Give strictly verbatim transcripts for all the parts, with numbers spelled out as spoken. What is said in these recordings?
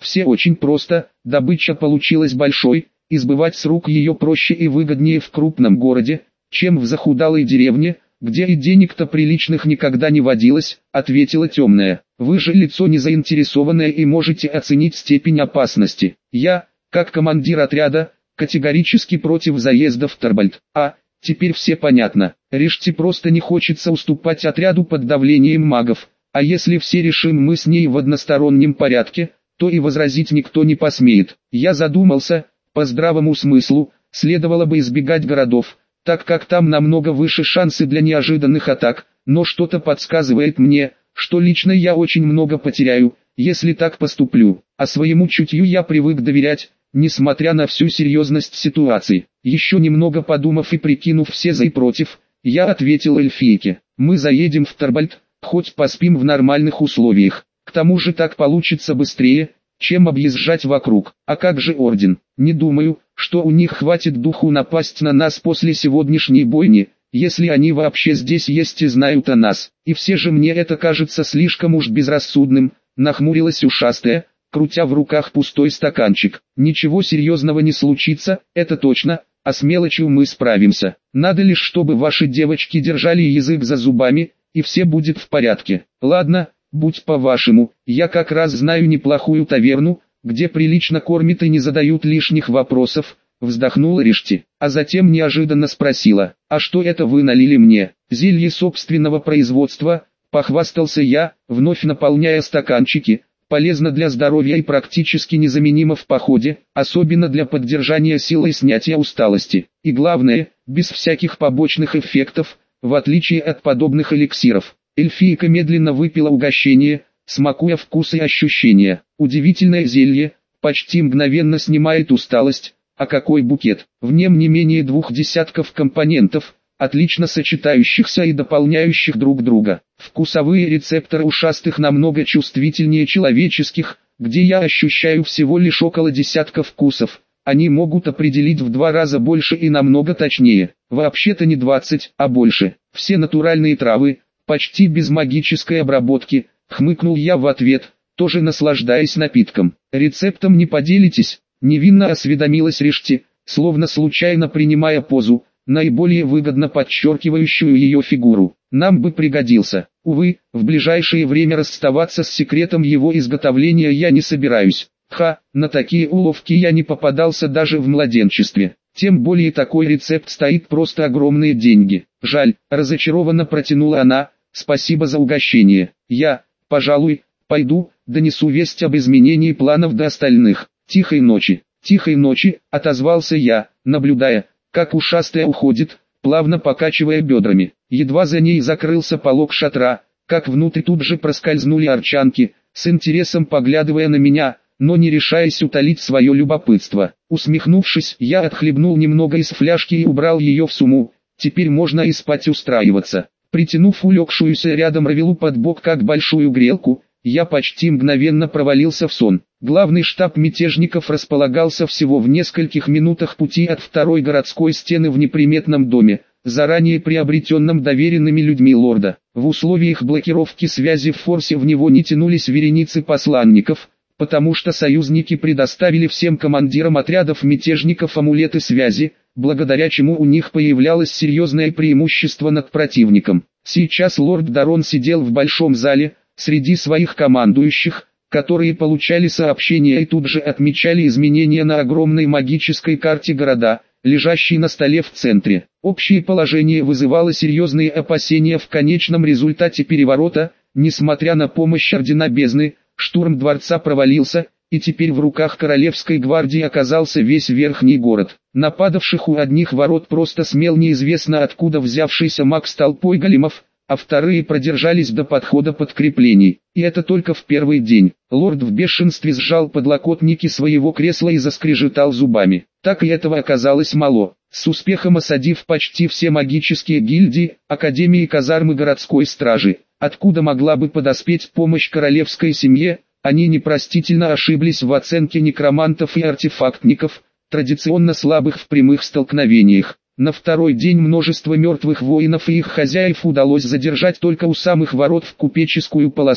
Все очень просто, добыча получилась большой, и сбывать с рук ее проще и выгоднее в крупном городе, чем в захудалой деревне, где и денег-то приличных никогда не водилось, ответила темная. Вы же лицо незаинтересованное и можете оценить степень опасности. Я, как командир отряда, категорически против заезда в Торбальд. А, теперь все понятно. Реште просто не хочется уступать отряду под давлением магов. А если все решим мы с ней в одностороннем порядке, то и возразить никто не посмеет. Я задумался, по здравому смыслу, следовало бы избегать городов, так как там намного выше шансы для неожиданных атак, но что-то подсказывает мне, что лично я очень много потеряю, если так поступлю. А своему чутью я привык доверять, несмотря на всю серьезность ситуации. Еще немного подумав и прикинув все за и против, я ответил эльфийке: мы заедем в Торбальд, хоть поспим в нормальных условиях. К тому же так получится быстрее, чем объезжать вокруг. А как же Орден? Не думаю, что у них хватит духу напасть на нас после сегодняшней бойни, если они вообще здесь есть и знают о нас. И все же мне это кажется слишком уж безрассудным, нахмурилась ушастая, крутя в руках пустой стаканчик. Ничего серьезного не случится, это точно, а с мелочью мы справимся. Надо лишь, чтобы ваши девочки держали язык за зубами, и все будет в порядке. Ладно, будь по-вашему, я как раз знаю неплохую таверну, где прилично кормят и не задают лишних вопросов, вздохнула Ришти, а затем неожиданно спросила: а что это вы налили мне? Зелье собственного производства, похвастался я, вновь наполняя стаканчики. Полезно для здоровья и практически незаменимо в походе, особенно для поддержания силы и снятия усталости. И главное, без всяких побочных эффектов, в отличие от подобных эликсиров. Эльфийка медленно выпила угощение, смакуя вкус и ощущения. Удивительное зелье, почти мгновенно снимает усталость, а какой букет. В нем не менее двух десятков компонентов, отлично сочетающихся и дополняющих друг друга. Вкусовые рецепторы ушастых намного чувствительнее человеческих, где я ощущаю всего лишь около десятка вкусов. Они могут определить в два раза больше и намного точнее. Вообще-то не двадцать, а больше. Все натуральные травы, почти без магической обработки, хмыкнул я в ответ, тоже наслаждаясь напитком. Рецептом не поделитесь? Невинно осведомилась Ришти, словно случайно принимая позу, наиболее выгодно подчеркивающую ее фигуру. Нам бы пригодился. Увы, в ближайшее время расставаться с секретом его изготовления я не собираюсь. Ха, на такие уловки я не попадался даже в младенчестве. Тем более такой рецепт стоит просто огромные деньги. Жаль, разочарованно протянула она, спасибо за угощение. Я, пожалуй, пойду, донесу весть об изменении планов до остальных. Тихой ночи, тихой ночи, отозвался я, наблюдая, как ушастая уходит, плавно покачивая бедрами. Едва за ней закрылся полог шатра, как внутрь тут же проскользнули арчанки, с интересом поглядывая на меня, но не решаясь утолить свое любопытство. Усмехнувшись, я отхлебнул немного из фляжки и убрал ее в сумму. Теперь можно и спать устраиваться. Притянув улегшуюся рядом Равилу под бок как большую грелку, я почти мгновенно провалился в сон. Главный штаб мятежников располагался всего в нескольких минутах пути от второй городской стены в неприметном доме, заранее приобретенном доверенными людьми лорда. В условиях блокировки связи в форсе в него не тянулись вереницы посланников, потому что союзники предоставили всем командирам отрядов мятежников амулеты связи, благодаря чему у них появлялось серьезное преимущество над противником. Сейчас лорд Дарон сидел в большом зале, среди своих командующих, которые получали сообщения и тут же отмечали изменения на огромной магической карте города, лежащей на столе в центре. Общее положение вызывало серьезные опасения в конечном результате переворота. Несмотря на помощь Ордена Бездны, штурм дворца провалился, и теперь в руках Королевской гвардии оказался весь верхний город. Нападавших у одних ворот просто смел неизвестно откуда взявшийся маг с толпой големов, а вторые продержались до подхода подкреплений. И это только в первый день. Лорд в бешенстве сжал подлокотники своего кресла и заскрежетал зубами. Так и этого оказалось мало. С успехом осадив почти все магические гильдии, академии и казармы городской стражи, откуда могла бы подоспеть помощь королевской семье, они непростительно ошиблись в оценке некромантов и артефактников, традиционно слабых в прямых столкновениях. На второй день множество мертвых воинов и их хозяев удалось задержать только у самых ворот в купеческую полосу,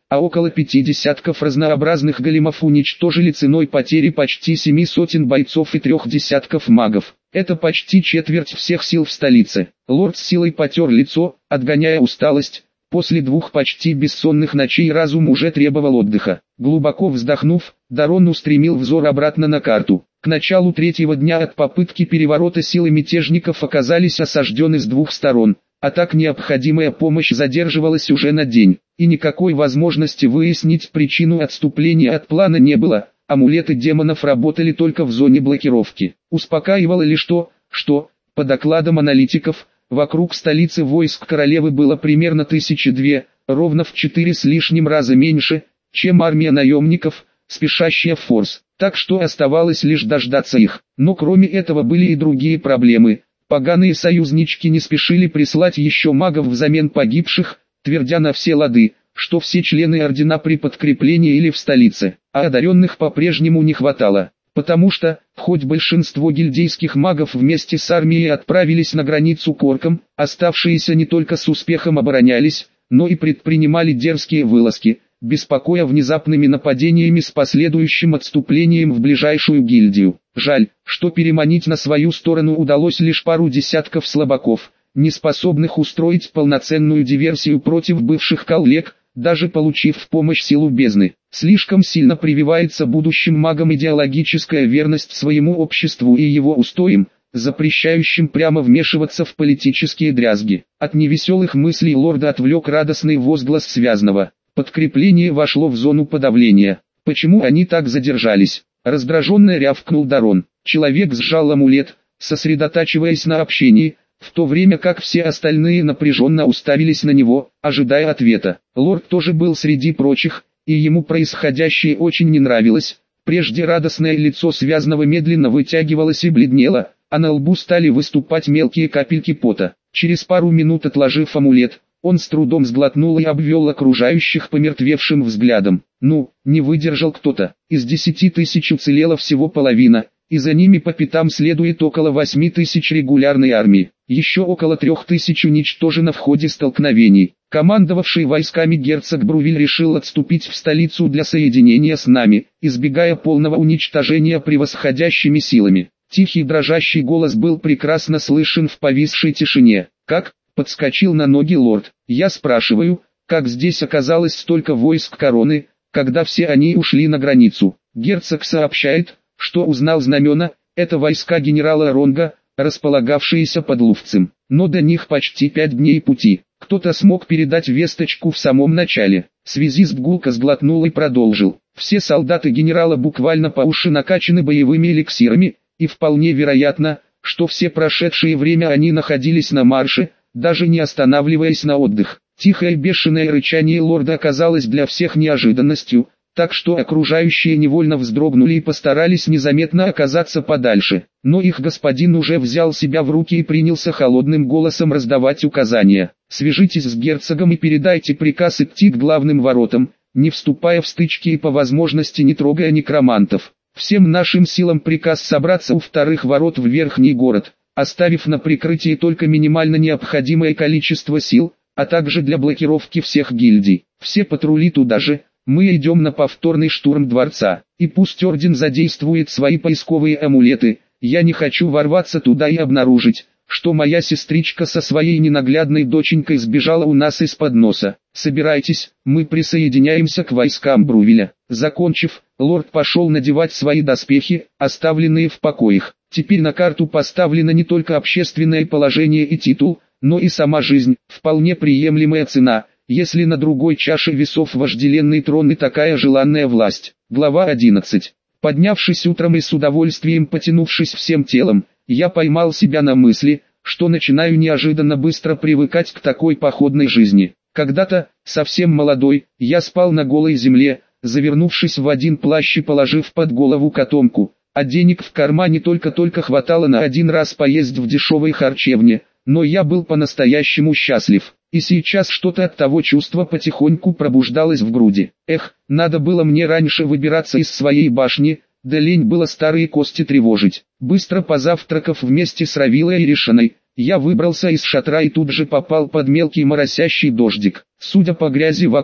а около пяти десятков разнообразных големов уничтожили ценой потери почти семи сотен бойцов и трех десятков магов. Это почти четверть всех сил в столице. Лорд с силой потер лицо, отгоняя усталость. После двух почти бессонных ночей разум уже требовал отдыха. Глубоко вздохнув, Дарон устремил взор обратно на карту. К началу третьего дня от попытки переворота силы мятежников оказались осаждены с двух сторон, а так необходимая помощь задерживалась уже на день, и никакой возможности выяснить причину отступления от плана не было. Амулеты демонов работали только в зоне блокировки. Успокаивало лишь то, что, по докладам аналитиков, вокруг столицы войск королевы было примерно тысячи две, ровно в четыре с лишним раза меньше, чем армия наемников, спешащая в форс. Так что оставалось лишь дождаться их. Но кроме этого были и другие проблемы. Поганые союзнички не спешили прислать еще магов взамен погибших, твердя на все лады, что все члены ордена при подкреплении или в столице, а одаренных по-прежнему не хватало. Потому что, хоть большинство гильдейских магов вместе с армией отправились на границу к оркам, оставшиеся не только с успехом оборонялись, но и предпринимали дерзкие вылазки, беспокоя внезапными нападениями с последующим отступлением в ближайшую гильдию. Жаль, что переманить на свою сторону удалось лишь пару десятков слабаков, не способных устроить полноценную диверсию против бывших коллег, даже получив в помощь силу бездны. Слишком сильно прививается будущим магам идеологическая верность своему обществу и его устоям, запрещающим прямо вмешиваться в политические дрязги. От невеселых мыслей лорда отвлек радостный возглас связного. Подкрепление вошло в зону подавления. Почему они так задержались? Раздраженно рявкнул Дарон. Человек сжал амулет, сосредотачиваясь на общении, в то время как все остальные напряженно уставились на него, ожидая ответа. Лорд тоже был среди прочих, и ему происходящее очень не нравилось. Прежде радостное лицо связного медленно вытягивалось и бледнело, а на лбу стали выступать мелкие капельки пота. Через пару минут отложив амулет, он с трудом сглотнул и обвел окружающих помертвевшим взглядом. Ну, не выдержал кто-то. Из десяти тысяч уцелела всего половина, и за ними по пятам следует около восьми тысяч регулярной армии. Еще около трех тысяч уничтожено в ходе столкновений. Командовавший войсками герцог Брувиль решил отступить в столицу для соединения с нами, избегая полного уничтожения превосходящими силами. Тихий дрожащий голос был прекрасно слышен в повисшей тишине. «Как?» — подскочил на ноги лорд. «Я спрашиваю, как здесь оказалось столько войск короны, когда все они ушли на границу?» Герцог сообщает, что узнал знамена, это войска генерала Ронга, располагавшиеся под Луфцем. Но до них почти пять дней пути. Кто-то смог передать весточку в самом начале. Связист гулко сглотнул и продолжил. Все солдаты генерала буквально по уши накачаны боевыми эликсирами, и вполне вероятно, что все прошедшее время они находились на марше, даже не останавливаясь на отдых. Тихое бешеное рычание лорда оказалось для всех неожиданностью, так что окружающие невольно вздрогнули и постарались незаметно оказаться подальше. Но их господин уже взял себя в руки и принялся холодным голосом раздавать указания. «Свяжитесь с герцогом и передайте приказ идти к главным воротам, не вступая в стычки и по возможности не трогая некромантов. Всем нашим силам приказ собраться у вторых ворот в верхний город, оставив на прикрытии только минимально необходимое количество сил, а также для блокировки всех гильдий. Все патрули туда же. Мы идем на повторный штурм дворца, и пусть орден задействует свои поисковые амулеты, я не хочу ворваться туда и обнаружить, что моя сестричка со своей ненаглядной доченькой сбежала у нас из-под носа. Собирайтесь, мы присоединяемся к войскам Брувиля». Закончив, лорд пошел надевать свои доспехи, оставленные в покоях. Теперь на карту поставлено не только общественное положение и титул, но и сама жизнь, вполне приемлемая цена, если на другой чаше весов вожделенный трон и такая желанная власть. Глава одиннадцать. Поднявшись утром и с удовольствием потянувшись всем телом, я поймал себя на мысли, что начинаю неожиданно быстро привыкать к такой походной жизни. Когда-то, совсем молодой, я спал на голой земле, завернувшись в один плащ и положив под голову котомку, а денег в кармане только-только хватало на один раз поесть в дешевой харчевне, но я был по-настоящему счастлив. И сейчас что-то от того чувства потихоньку пробуждалось в груди. Эх, надо было мне раньше выбираться из своей башни, да лень было старые кости тревожить. Быстро позавтракав вместе с Равилой и Решаной, я выбрался из шатра и тут же попал под мелкий моросящий дождик. Судя по грязи вокруг,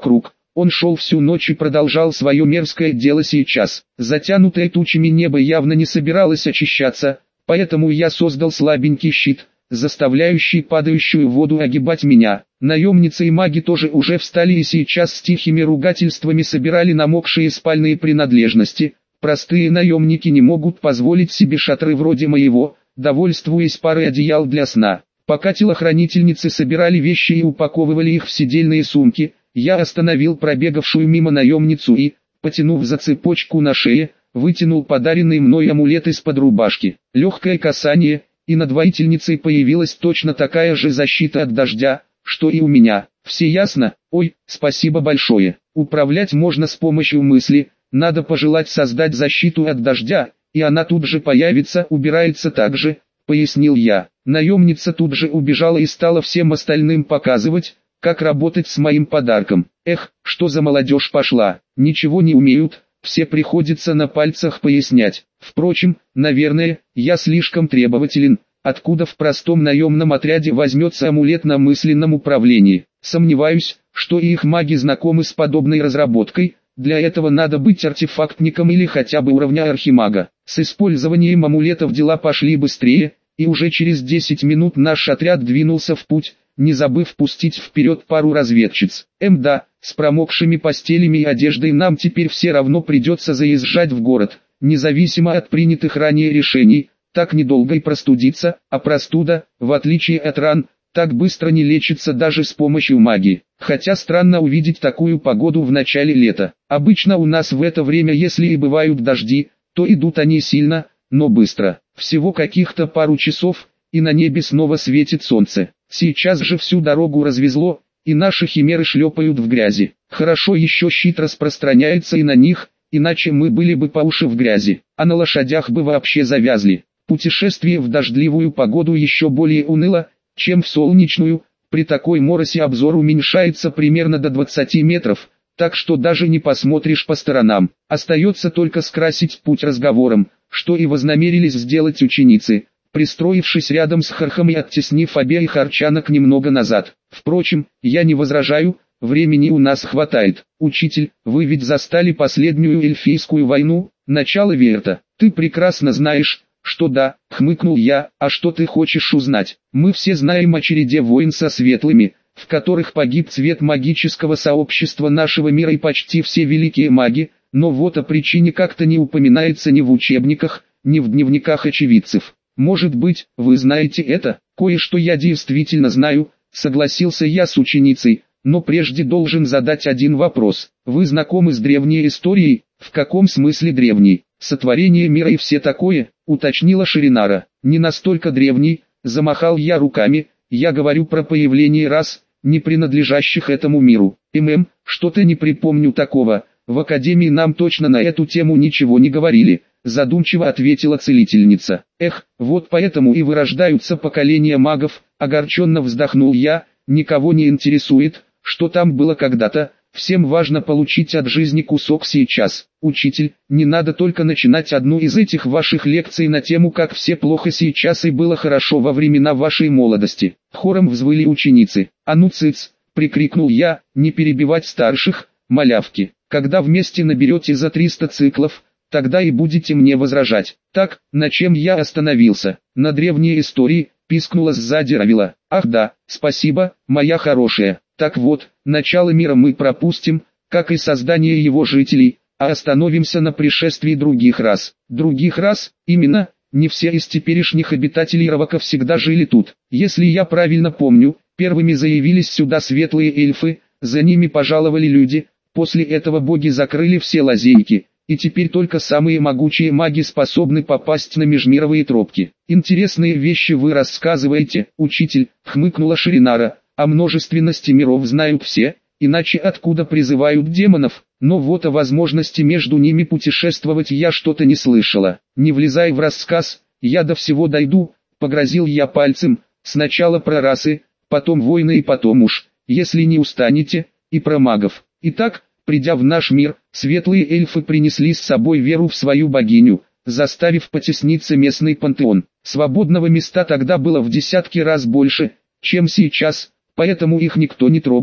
Он шел всю ночь и продолжал свое мерзкое дело сейчас. Затянутое тучами небо явно не собиралось очищаться, поэтому я создал слабенький щит, заставляющий падающую воду огибать меня. Наемницы и маги тоже уже встали и сейчас с тихими ругательствами собирали намокшие спальные принадлежности. Простые наемники не могут позволить себе шатры вроде моего, довольствуясь парой одеял для сна. Пока телохранительницы собирали вещи и упаковывали их в седельные сумки, я остановил пробегавшую мимо наемницу и, потянув за цепочку на шее, вытянул подаренный мной амулет из-под рубашки. Легкое касание, и над воительницей появилась точно такая же защита от дождя, что и у меня. Все ясно? Ой, спасибо большое. Управлять можно с помощью мысли, надо пожелать создать защиту от дождя, и она тут же появится, убирается так же, пояснил я. Наемница тут же убежала и стала всем остальным показывать, как работать с моим подарком. Эх, что за молодежь пошла, ничего не умеют, все приходится на пальцах пояснять. Впрочем, наверное, я слишком требователен, откуда в простом наемном отряде возьмется амулет на мысленном управлении. Сомневаюсь, что и их маги знакомы с подобной разработкой, для этого надо быть артефактником или хотя бы уровня архимага. С использованием амулетов дела пошли быстрее, и уже через десять минут наш отряд двинулся в путь, не забыв пустить вперед пару разведчиц. Эм да, с промокшими постелями и одеждой нам теперь все равно придется заезжать в город, независимо от принятых ранее решений, так недолго и простудиться, а простуда, в отличие от ран, так быстро не лечится даже с помощью магии. Хотя странно увидеть такую погоду в начале лета. Обычно у нас в это время, если и бывают дожди, то идут они сильно, но быстро. Всего каких-то пару часов, и на небе снова светит солнце. Сейчас же всю дорогу развезло, и наши химеры шлепают в грязи. Хорошо еще щит распространяется и на них, иначе мы были бы по уши в грязи, а на лошадях бы вообще завязли. Путешествие в дождливую погоду еще более уныло, чем в солнечную. При такой моросе обзор уменьшается примерно до двадцати метров, так что даже не посмотришь по сторонам. Остается только скрасить путь разговором, что и вознамерились сделать ученицы, пристроившись рядом с Хархом и оттеснив обеих арчанок немного назад. Впрочем, я не возражаю, времени у нас хватает. Учитель, вы ведь застали последнюю эльфийскую войну, начало Верта. Ты прекрасно знаешь, что да, хмыкнул я, а что ты хочешь узнать? Мы все знаем о череде войн со светлыми, в которых погиб цвет магического сообщества нашего мира и почти все великие маги, но вот о причине как-то не упоминается ни в учебниках, ни в дневниках очевидцев. Может быть, вы знаете это? Кое-что я действительно знаю, согласился я с ученицей, но прежде должен задать один вопрос. Вы знакомы с древней историей? В каком смысле древней? Сотворение мира и все такое, уточнила Ширинара. Не настолько древний, замахал я руками, я говорю про появление рас, не принадлежащих этому миру. ММ, что-то не припомню такого, в академии нам точно на эту тему ничего не говорили, задумчиво ответила целительница. Эх, вот поэтому и вырождаются поколения магов, огорченно вздохнул я, никого не интересует, что там было когда-то. Всем важно получить от жизни кусок сейчас. Учитель, не надо только начинать одну из этих ваших лекций на тему, как все плохо сейчас и было хорошо во времена вашей молодости. Хором взвыли ученицы. А ну цыц, прикрикнул я, не перебивать старших, малявки. Когда вместе наберете за триста циклов, тогда и будете мне возражать. Так, на чем я остановился? На древней истории, пискнула сзади Равила. Ах да, спасибо, моя хорошая. Так вот, начало мира мы пропустим, как и создание его жителей, а остановимся на пришествии других рас. Других рас, именно, не все из теперешних обитателей Равака всегда жили тут. Если я правильно помню, первыми заявились сюда светлые эльфы, за ними пожаловали люди, после этого боги закрыли все лазейки, и теперь только самые могучие маги способны попасть на межмировые тропки. Интересные вещи вы рассказываете, учитель, хмыкнула Ширинара. О множественности миров знают все, иначе откуда призывают демонов, но вот о возможности между ними путешествовать я что-то не слышала. Не влезай в рассказ, я до всего дойду, погрозил я пальцем, сначала про расы, потом войны и потом уж, если не устанете, и про магов. Итак, придя в наш мир, светлые эльфы принесли с собой веру в свою богиню, заставив потесниться местный пантеон. Свободного места тогда было в десятки раз больше, чем сейчас. Поэтому их никто не трогал,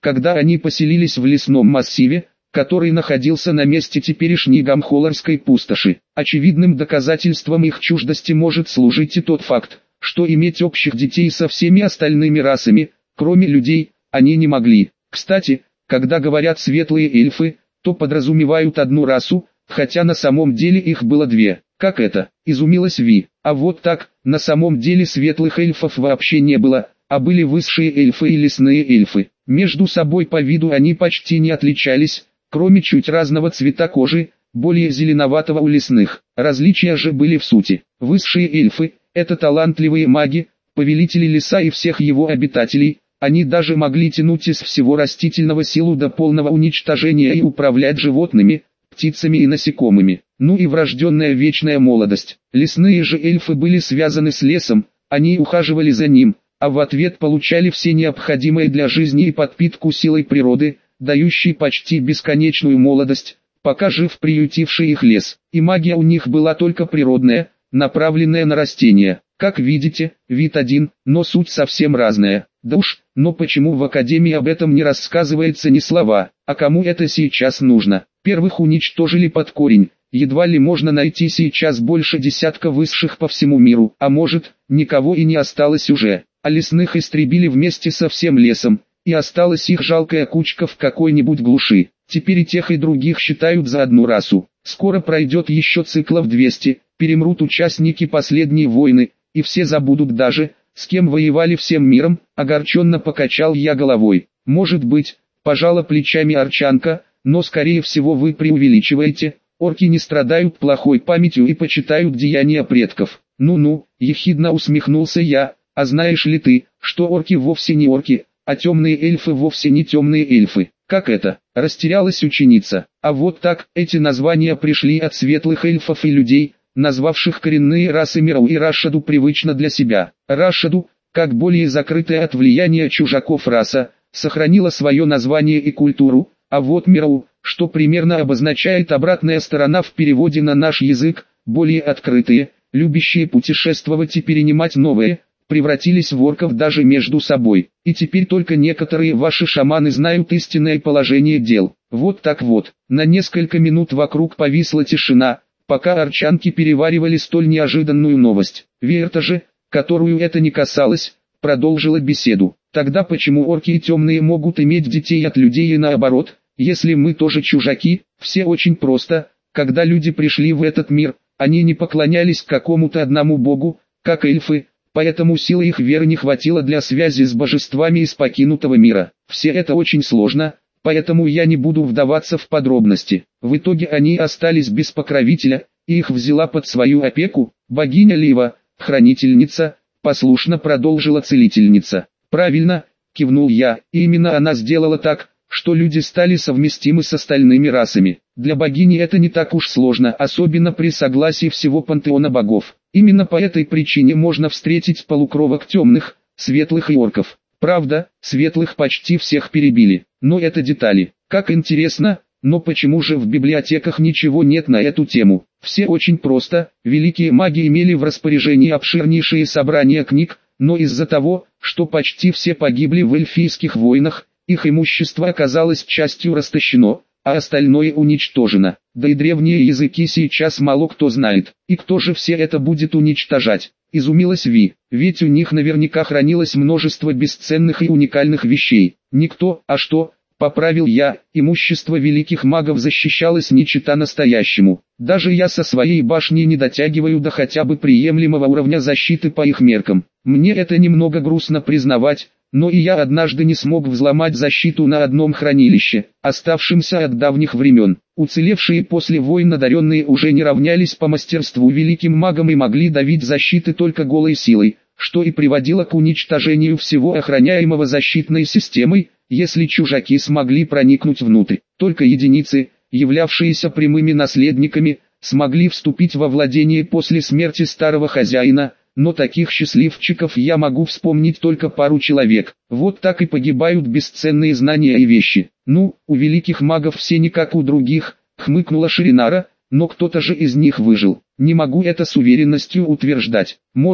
когда они поселились в лесном массиве, который находился на месте теперешней Гамхоларской пустоши. Очевидным доказательством их чуждости может служить и тот факт, что иметь общих детей со всеми остальными расами, кроме людей, они не могли. Кстати, когда говорят «светлые эльфы», то подразумевают одну расу, хотя на самом деле их было две. Как это? Изумилась Ви. А вот так, на самом деле светлых эльфов вообще не было, а были высшие эльфы и лесные эльфы. Между собой по виду они почти не отличались, кроме чуть разного цвета кожи, более зеленоватого у лесных. Различия же были в сути. Высшие эльфы – это талантливые маги, повелители леса и всех его обитателей. Они даже могли тянуть из всего растительного силу до полного уничтожения и управлять животными, птицами и насекомыми. Ну и врожденная вечная молодость. Лесные же эльфы были связаны с лесом, они ухаживали за ним, а в ответ получали все необходимое для жизни и подпитку силой природы, дающей почти бесконечную молодость, пока жив приютивший их лес. И магия у них была только природная, направленная на растения. Как видите, вид один, но суть совсем разная. Да уж, но почему в Академии об этом не рассказывается ни слова, а кому это сейчас нужно? Первых уничтожили под корень, едва ли можно найти сейчас больше десятка высших по всему миру, а может, никого и не осталось уже, а лесных истребили вместе со всем лесом, и осталась их жалкая кучка в какой-нибудь глуши. Теперь и тех и других считают за одну расу. Скоро пройдет еще циклов двести, перемрут участники последней войны, и все забудут даже, с кем воевали всем миром. Огорченно покачал я головой. Может быть, пожала плечами Арчанка, но скорее всего вы преувеличиваете. Орки не страдают плохой памятью и почитают деяния предков. Ну-ну, ехидно усмехнулся я, а знаешь ли ты, что орки вовсе не орки, а темные эльфы вовсе не темные эльфы? Как это? Растерялась ученица. А вот так, эти названия пришли от светлых эльфов и людей, назвавших коренные расы Мирау и Рашаду привычно для себя. Рашаду, как более закрытая от влияния чужаков раса, сохранила свое название и культуру, а вот Мирау, что примерно обозначает обратная сторона в переводе на наш язык, более открытые, любящие путешествовать и перенимать новое, превратились в орков даже между собой. И теперь только некоторые ваши шаманы знают истинное положение дел. Вот так вот. На несколько минут вокруг повисла тишина, пока арчанки переваривали столь неожиданную новость. Верта же, которую это не касалось, продолжила беседу. Тогда почему орки и темные могут иметь детей от людей и наоборот, если мы тоже чужаки? Все очень просто. Когда люди пришли в этот мир, они не поклонялись какому-то одному богу, как эльфы, поэтому силы их веры не хватило для связи с божествами из покинутого мира. Все это очень сложно, поэтому я не буду вдаваться в подробности. В итоге они остались без покровителя, и их взяла под свою опеку богиня Лива, хранительница, послушно продолжила целительница. Правильно, кивнул я, и именно она сделала так, что люди стали совместимы с остальными расами. Для богини это не так уж сложно, особенно при согласии всего пантеона богов. Именно по этой причине можно встретить полукровок темных, светлых и орков. Правда, светлых почти всех перебили, но это детали. Как интересно, но почему же в библиотеках ничего нет на эту тему? Все очень просто, великие маги имели в распоряжении обширнейшие собрания книг, но из-за того, что почти все погибли в эльфийских войнах, их имущество оказалось частью растащено, а остальное уничтожено. Да и древние языки сейчас мало кто знает. И кто же все это будет уничтожать? Изумилась Ви, ведь у них наверняка хранилось множество бесценных и уникальных вещей. Никто, а что? Поправил я, имущество великих магов защищалось не чета настоящему. Даже я со своей башней не дотягиваю до хотя бы приемлемого уровня защиты по их меркам. Мне это немного грустно признавать, но и я однажды не смог взломать защиту на одном хранилище, оставшемся от давних времен. Уцелевшие после войн одаренные уже не равнялись по мастерству великим магам и могли давить защиты только голой силой, что и приводило к уничтожению всего охраняемого защитной системой, если чужаки смогли проникнуть внутрь. Только единицы, являвшиеся прямыми наследниками, смогли вступить во владение после смерти старого хозяина, но таких счастливчиков я могу вспомнить только пару человек. Вот так и погибают бесценные знания и вещи. Ну, у великих магов все не как у других, хмыкнула Ширинара, но кто-то же из них выжил. Не могу это с уверенностью утверждать. Может,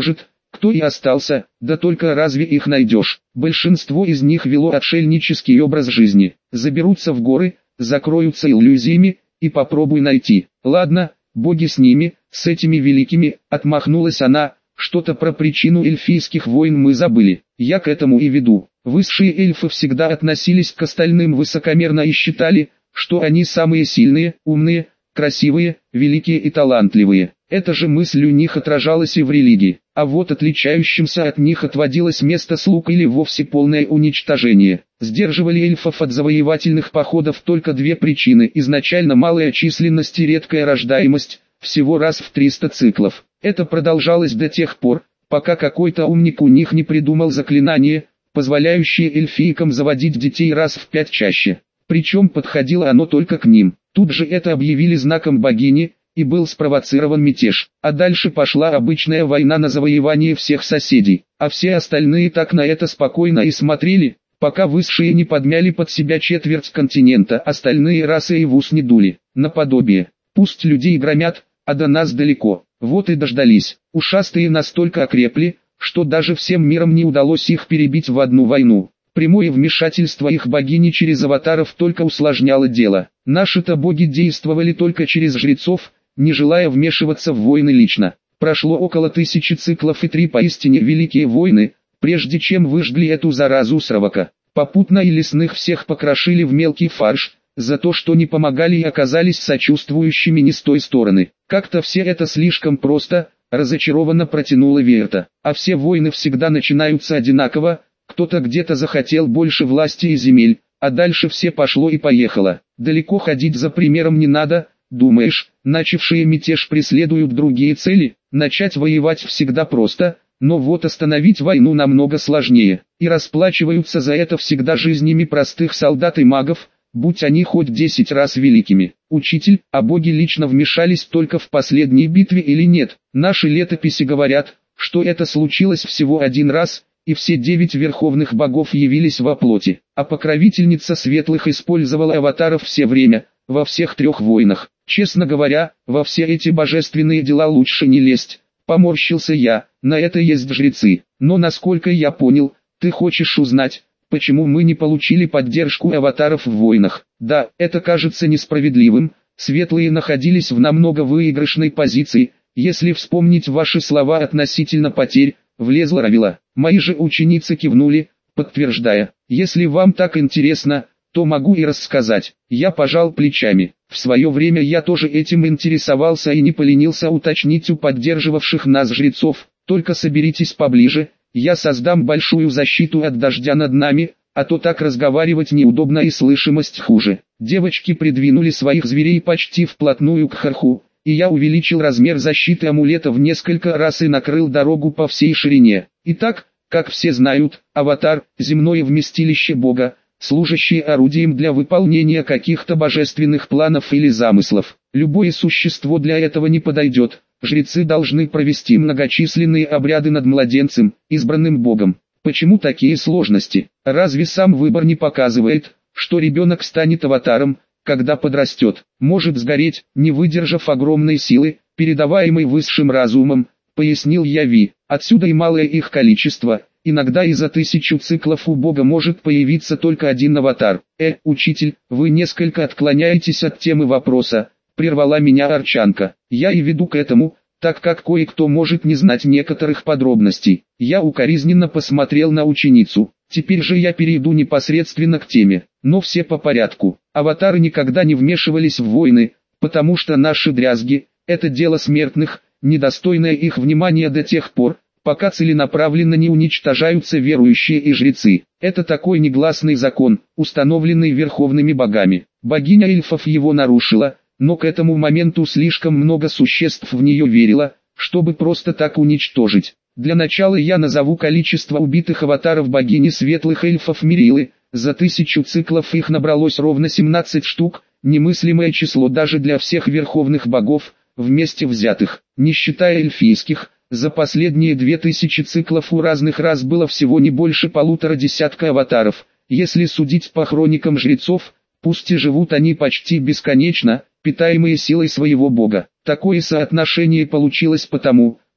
Кто и остался, да только разве их найдешь? Большинство из них вело отшельнический образ жизни. Заберутся в горы, закроются иллюзиями, и попробуй найти. Ладно, боги с ними, с этими великими, отмахнулась она, что-то про причину эльфийских войн мы забыли. Я к этому и веду. Высшие эльфы всегда относились к остальным высокомерно и считали, что они самые сильные, умные, красивые, великие и талантливые. Эта же мысль у них отражалась и в религии. А вот отличающимся от них отводилось место слуг или вовсе полное уничтожение. Сдерживали эльфов от завоевательных походов только две причины: изначально малая численность и редкая рождаемость, всего раз в триста циклов. Это продолжалось до тех пор, пока какой-то умник у них не придумал заклинание, позволяющее эльфийкам заводить детей раз в пять чаще. Причем подходило оно только к ним. Тут же это объявили знаком богини, и был спровоцирован мятеж. А дальше пошла обычная война на завоевание всех соседей. А все остальные так на это спокойно и смотрели, пока высшие не подмяли под себя четверть континента, остальные расы и в ус не дули. Наподобие. Пусть людей громят, а до нас далеко. Вот и дождались. Ушастые настолько окрепли, что даже всем миром не удалось их перебить в одну войну. Прямое вмешательство их богини через аватаров только усложняло дело. Наши-то боги действовали только через жрецов, не желая вмешиваться в войны лично. Прошло около тысячи циклов и три поистине великие войны, прежде чем выжгли эту заразу сровока. Попутно и лесных всех покрошили в мелкий фарш, за то, что не помогали и оказались сочувствующими не с той стороны. Как-то все это слишком просто, разочарованно протянула Верта. А все войны всегда начинаются одинаково, кто-то где-то захотел больше власти и земель, а дальше все пошло и поехало. Далеко ходить за примером не надо, думаешь, начавшие мятеж преследуют другие цели? Начать воевать всегда просто, но вот остановить войну намного сложнее, и расплачиваются за это всегда жизнями простых солдат и магов, будь они хоть десять раз великими. Учитель, а боги лично вмешались только в последней битве или нет? Наши летописи говорят, что это случилось всего один раз, и все девять верховных богов явились во плоти, а покровительница светлых использовала аватаров все время, во всех трех войнах. Честно говоря, во все эти божественные дела лучше не лезть. Поморщился я, на это есть жрецы. Но насколько я понял, ты хочешь узнать, почему мы не получили поддержку аватаров в войнах? Да, это кажется несправедливым. Светлые находились в намного выигрышной позиции, если вспомнить ваши слова относительно потерь. Влезла Равила. Мои же ученицы кивнули, подтверждая: если вам так интересно, то могу и рассказать. Я пожал плечами. В свое время я тоже этим интересовался и не поленился уточнить у поддерживавших нас жрецов: только соберитесь поближе, я создам большую защиту от дождя над нами, а то так разговаривать неудобно и слышимость хуже. Девочки придвинули своих зверей почти вплотную к Харху, и я увеличил размер защиты амулета в несколько раз и накрыл дорогу по всей ширине. Итак, как все знают, аватар – земное вместилище Бога, служащее орудием для выполнения каких-то божественных планов или замыслов. Любое существо для этого не подойдет. Жрецы должны провести многочисленные обряды над младенцем, избранным Богом. Почему такие сложности? Разве сам выбор не показывает, что ребенок станет аватаром, когда подрастет, может сгореть, не выдержав огромной силы, передаваемой высшим разумом, пояснил я Ви. Отсюда и малое их количество. Иногда и за тысячу циклов у Бога может появиться только один аватар. Э, учитель, вы несколько отклоняетесь от темы вопроса, прервала меня Арчанка. Я и веду к этому, так как кое-кто может не знать некоторых подробностей. Я укоризненно посмотрел на ученицу. Теперь же я перейду непосредственно к теме, но все по порядку. Аватары никогда не вмешивались в войны, потому что наши дрязги – это дело смертных, недостойное их внимания до тех пор, пока целенаправленно не уничтожаются верующие и жрецы. Это такой негласный закон, установленный верховными богами. Богиня эльфов его нарушила, но к этому моменту слишком много существ в нее верило, чтобы просто так уничтожить. Для начала я назову количество убитых аватаров богини светлых эльфов Мирилы. За тысячу циклов их набралось ровно семнадцать штук, немыслимое число даже для всех верховных богов, вместе взятых, не считая эльфийских. За последние две тысячи циклов у разных рас было всего не больше полутора десятка аватаров. Если судить по хроникам жрецов, пусть и живут они почти бесконечно, питаемые силой своего бога. Такое соотношение получилось потому,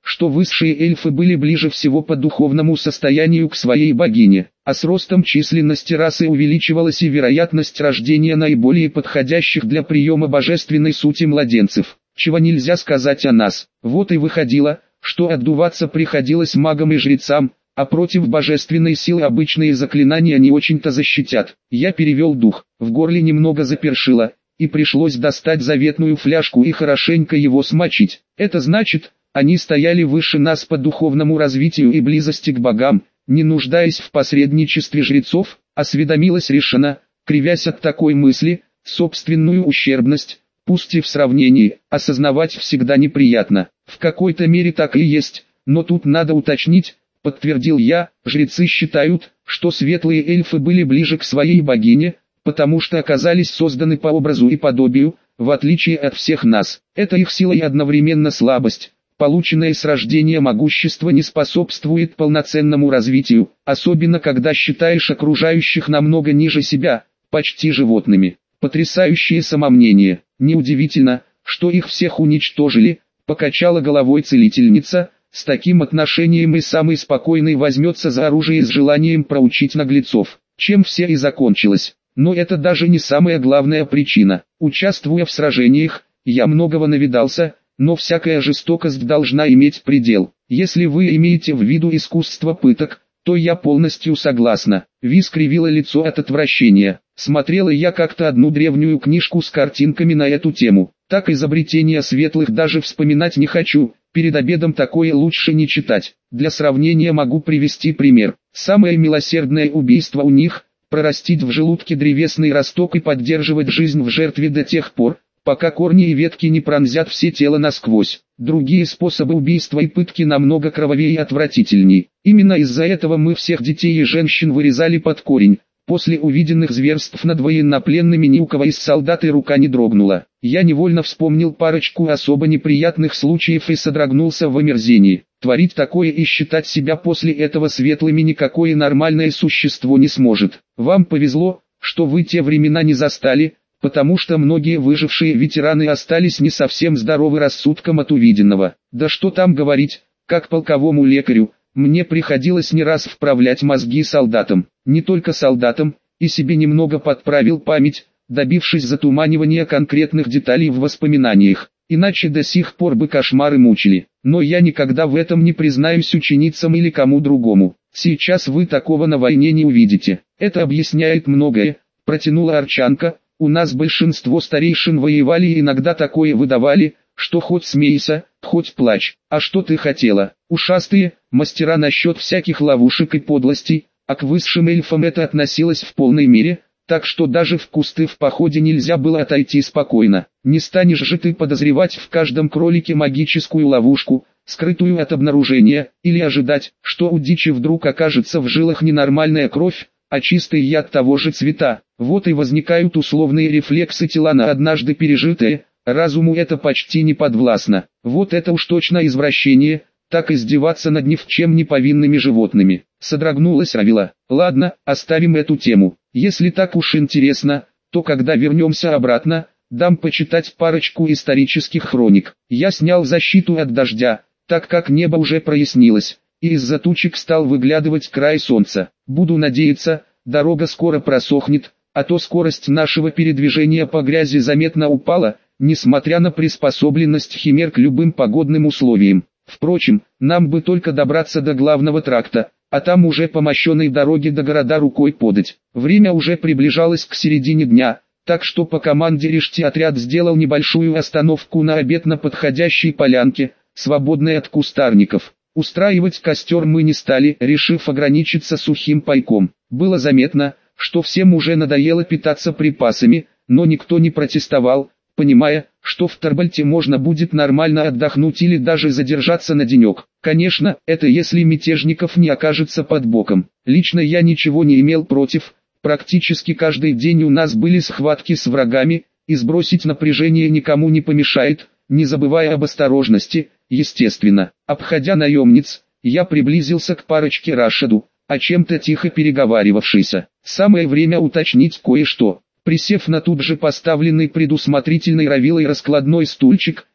что высшие эльфы были ближе всего по духовному состоянию к своей богине, а с ростом численности расы увеличивалась и вероятность рождения наиболее подходящих для приема божественной сути младенцев, чего нельзя сказать о нас. Вот и выходило, что отдуваться приходилось магам и жрецам, а против божественной силы обычные заклинания не очень-то защитят. Я перевел дух, в горле немного запершило, и пришлось достать заветную фляжку и хорошенько его смочить. Это значит, они стояли выше нас по духовному развитию и близости к богам, не нуждаясь в посредничестве жрецов, осведомилась решена, кривясь от такой мысли, собственную ущербность, пусть и в сравнении, осознавать всегда неприятно. В какой-то мере так и есть, но тут надо уточнить, подтвердил я, жрецы считают, что светлые эльфы были ближе к своей богине, потому что оказались созданы по образу и подобию, в отличие от всех нас. Это их сила и одновременно слабость. Полученное с рождения могущество не способствует полноценному развитию, особенно когда считаешь окружающих намного ниже себя, почти животными. Потрясающее самомнение. Неудивительно, что их всех уничтожили, покачала головой целительница. С таким отношением и самый спокойный возьмется за оружие с желанием проучить наглецов, чем все и закончилось. Но это даже не самая главная причина. Участвуя в сражениях, я многого навидался, но всякая жестокость должна иметь предел. Если вы имеете в виду искусство пыток, то я полностью согласна. Ви скривила лицо от отвращения. Смотрела я как-то одну древнюю книжку с картинками на эту тему. Так изобретения светлых даже вспоминать не хочу. Перед обедом такое лучше не читать. Для сравнения могу привести пример. Самое милосердное убийство у них – прорастить в желудке древесный росток и поддерживать жизнь в жертве до тех пор, пока корни и ветки не пронзят все тело насквозь. Другие способы убийства и пытки намного кровавее и отвратительней. Именно из-за этого мы всех детей и женщин вырезали под корень. После увиденных зверств над военнопленными ни у кого из солдат и рука не дрогнула. Я невольно вспомнил парочку особо неприятных случаев и содрогнулся в омерзении. Творить такое и считать себя после этого светлыми никакое нормальное существо не сможет. Вам повезло, что вы те времена не застали, потому что многие выжившие ветераны остались не совсем здоровы рассудком от увиденного. Да что там говорить, как полковому лекарю, мне приходилось не раз вправлять мозги солдатам. Не только солдатам, и себе немного подправил память, добившись затуманивания конкретных деталей в воспоминаниях. Иначе до сих пор бы кошмары мучили. Но я никогда в этом не признаюсь ученицам или кому другому. Сейчас вы такого на войне не увидите. Это объясняет многое, протянула Арчанка. У нас большинство старейшин воевали и иногда такое выдавали, что хоть смейся, хоть плачь. А что ты хотела? Ушастые, мастера насчет всяких ловушек и подлостей, а к высшим эльфам это относилось в полной мере, так что даже в кусты в походе нельзя было отойти спокойно. Не станешь же ты подозревать в каждом кролике магическую ловушку, скрытую от обнаружения, или ожидать, что у дичи вдруг окажется в жилах ненормальная кровь, а чистый яд того же цвета. Вот и возникают условные рефлексы тела на однажды пережитое, разуму это почти не подвластно. Вот это уж точно извращение, так издеваться над ни в чем не повинными животными. Содрогнулась Равила. Ладно, оставим эту тему. Если так уж интересно, то когда вернемся обратно, дам почитать парочку исторических хроник. Я снял защиту от дождя, так как небо уже прояснилось, и из-за тучек стал выглядывать край солнца. Буду надеяться, дорога скоро просохнет, а то скорость нашего передвижения по грязи заметно упала, несмотря на приспособленность химер к любым погодным условиям. Впрочем, нам бы только добраться до главного тракта, а там уже по мощенной дороге до города рукой подать. Время уже приближалось к середине дня, так что по команде Решти отряд сделал небольшую остановку на обед на подходящей полянке, свободной от кустарников. Устраивать костер мы не стали, решив ограничиться сухим пайком. Было заметно, что всем уже надоело питаться припасами, но никто не протестовал, понимая, что в Торбальте можно будет нормально отдохнуть или даже задержаться на денек. Конечно, это если мятежников не окажется под боком. Лично я ничего не имел против, практически каждый день у нас были схватки с врагами, и сбросить напряжение никому не помешает, не забывая об осторожности, естественно. Обходя наемниц, я приблизился к парочке Рашиду, о чем-то тихо переговаривавшейся. Самое время уточнить кое-что. Присев на тут же поставленный предусмотрительной Равилой раскладной стульчик,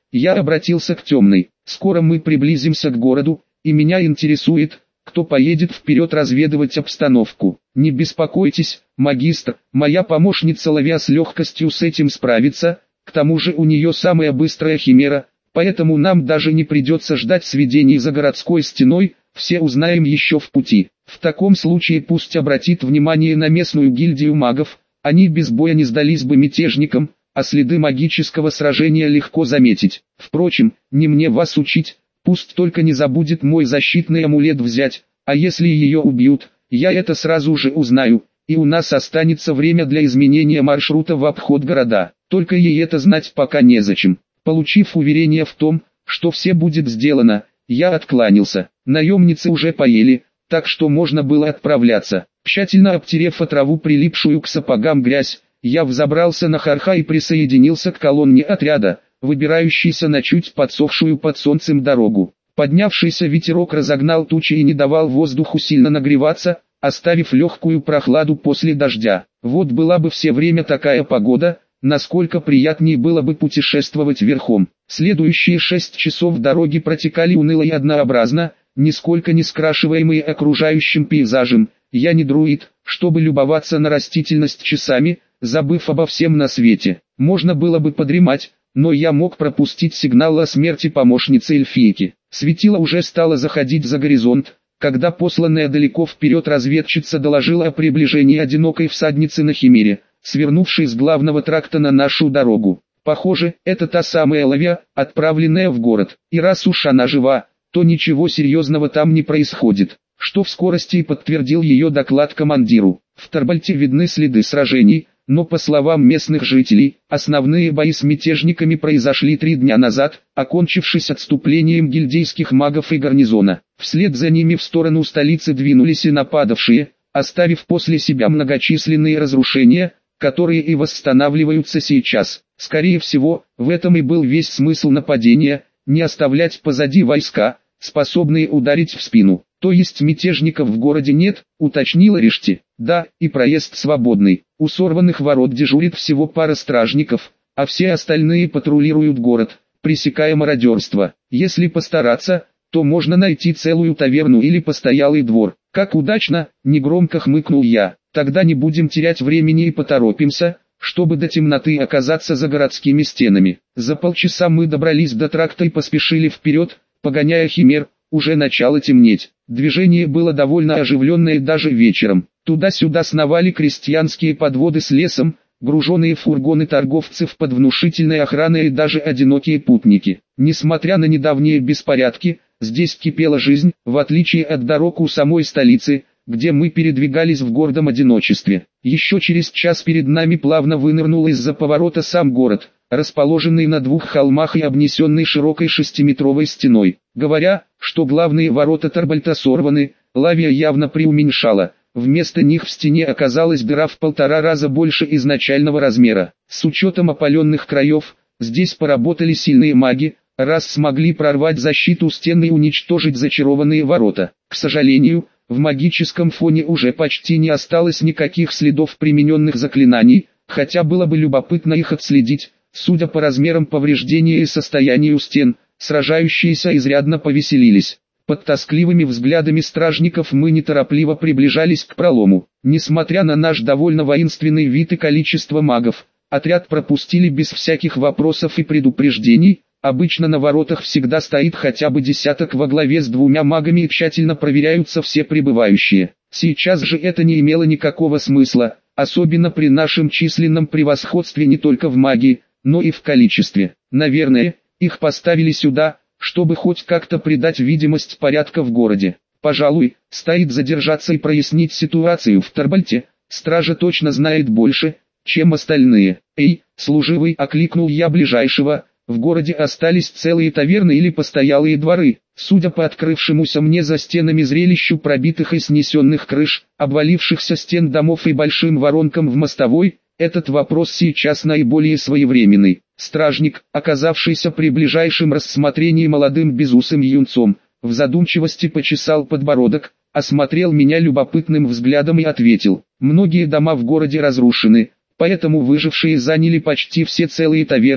Я обратился к темной. Скоро мы приблизимся к городу, и меня интересует, кто поедет вперед разведывать обстановку. Не беспокойтесь, магистр, моя помощница Лавия с легкостью с этим справится, к тому же у нее самая быстрая химера, поэтому нам даже не придется ждать сведений за городской стеной, все узнаем еще в пути. В таком случае пусть обратит внимание на местную гильдию магов, они без боя не сдались бы мятежникам, а следы магического сражения легко заметить. Впрочем, не мне вас учить, пусть только не забудет мой защитный амулет взять, а если ее убьют, я это сразу же узнаю, и у нас останется время для изменения маршрута в обход города. Только ей это знать пока незачем. Получив уверение в том, что все будет сделано, я откланялся. Наемницы уже поели, так что можно было отправляться. Тщательно обтерев от траву прилипшую к сапогам грязь, я взобрался на хорха и присоединился к колонне отряда, выбирающейся на чуть подсохшую под солнцем дорогу. Поднявшийся ветерок разогнал тучи и не давал воздуху сильно нагреваться, оставив легкую прохладу после дождя. Вот была бы все время такая погода, насколько приятнее было бы путешествовать верхом. Следующие шесть часов дороги протекали уныло и однообразно, нисколько не скрашиваемые окружающим пейзажем. Я не друид, чтобы любоваться на растительность часами, забыв обо всем на свете. Можно было бы подремать, но я мог пропустить сигнал о смерти помощницы эльфийки. Светило уже стало заходить за горизонт, когда посланная далеко вперед разведчица доложила о приближении одинокой всадницы на химере, свернувшей с главного тракта на нашу дорогу. Похоже, это та самая Лавия, отправленная в город. И раз уж она жива, то ничего серьезного там не происходит, что в скорости и подтвердил ее доклад командиру. В Торбальте видны следы сражений, но по словам местных жителей, основные бои с мятежниками произошли три дня назад, окончившись отступлением гильдейских магов и гарнизона. Вслед за ними в сторону столицы двинулись и нападавшие, оставив после себя многочисленные разрушения, которые и восстанавливаются сейчас. Скорее всего, в этом и был весь смысл нападения, не оставлять позади войска, способные ударить в спину. То есть мятежников в городе нет, уточнила Ришти. Да, и проезд свободный. У сорванных ворот дежурит всего пара стражников, а все остальные патрулируют город, пресекая мародерство. Если постараться, то можно найти целую таверну или постоялый двор. Как удачно, негромко хмыкнул я. Тогда не будем терять времени и поторопимся, чтобы до темноты оказаться за городскими стенами. За полчаса мы добрались до тракта и поспешили вперед, погоняя химер. Уже начало темнеть. Движение было довольно оживленное даже вечером. Туда-сюда сновали крестьянские подводы с лесом, груженные фургоны торговцев под внушительной охраной и даже одинокие путники. Несмотря на недавние беспорядки, здесь кипела жизнь, в отличие от дорог у самой столицы, где мы передвигались в гордом одиночестве. Еще через час перед нами плавно вынырнул из-за поворота сам город, расположенный на двух холмах и обнесенный широкой шестиметровой стеной. Говоря, что главные ворота Торбальта сорваны, Лавия явно преуменьшала. Вместо них в стене оказалась дыра в полтора раза больше изначального размера. С учетом опаленных краев, здесь поработали сильные маги, раз смогли прорвать защиту стен и уничтожить зачарованные ворота. К сожалению, в магическом фоне уже почти не осталось никаких следов примененных заклинаний, хотя было бы любопытно их отследить. Судя по размерам повреждения и состоянию стен, сражающиеся изрядно повеселились. Под тоскливыми взглядами стражников мы неторопливо приближались к пролому. Несмотря на наш довольно воинственный вид и количество магов, отряд пропустили без всяких вопросов и предупреждений. Обычно на воротах всегда стоит хотя бы десяток во главе с двумя магами и тщательно проверяются все прибывающие. Сейчас же это не имело никакого смысла, особенно при нашем численном превосходстве не только в магии, но и в количестве. Наверное, их поставили сюда, чтобы хоть как-то придать видимость порядка в городе. Пожалуй, стоит задержаться и прояснить ситуацию в Торбальте. Стража точно знает больше, чем остальные. «Эй, служивый!» — окликнул я ближайшего. В городе остались целые таверны или постоялые дворы. Судя по открывшемуся мне за стенами зрелищу пробитых и снесенных крыш, обвалившихся стен домов и большим воронкам в мостовой, этот вопрос сейчас наиболее своевременный. Стражник, оказавшийся при ближайшем рассмотрении молодым безусым юнцом, в задумчивости почесал подбородок, осмотрел меня любопытным взглядом и ответил: «Многие дома в городе разрушены, поэтому выжившие заняли почти все целые таверны,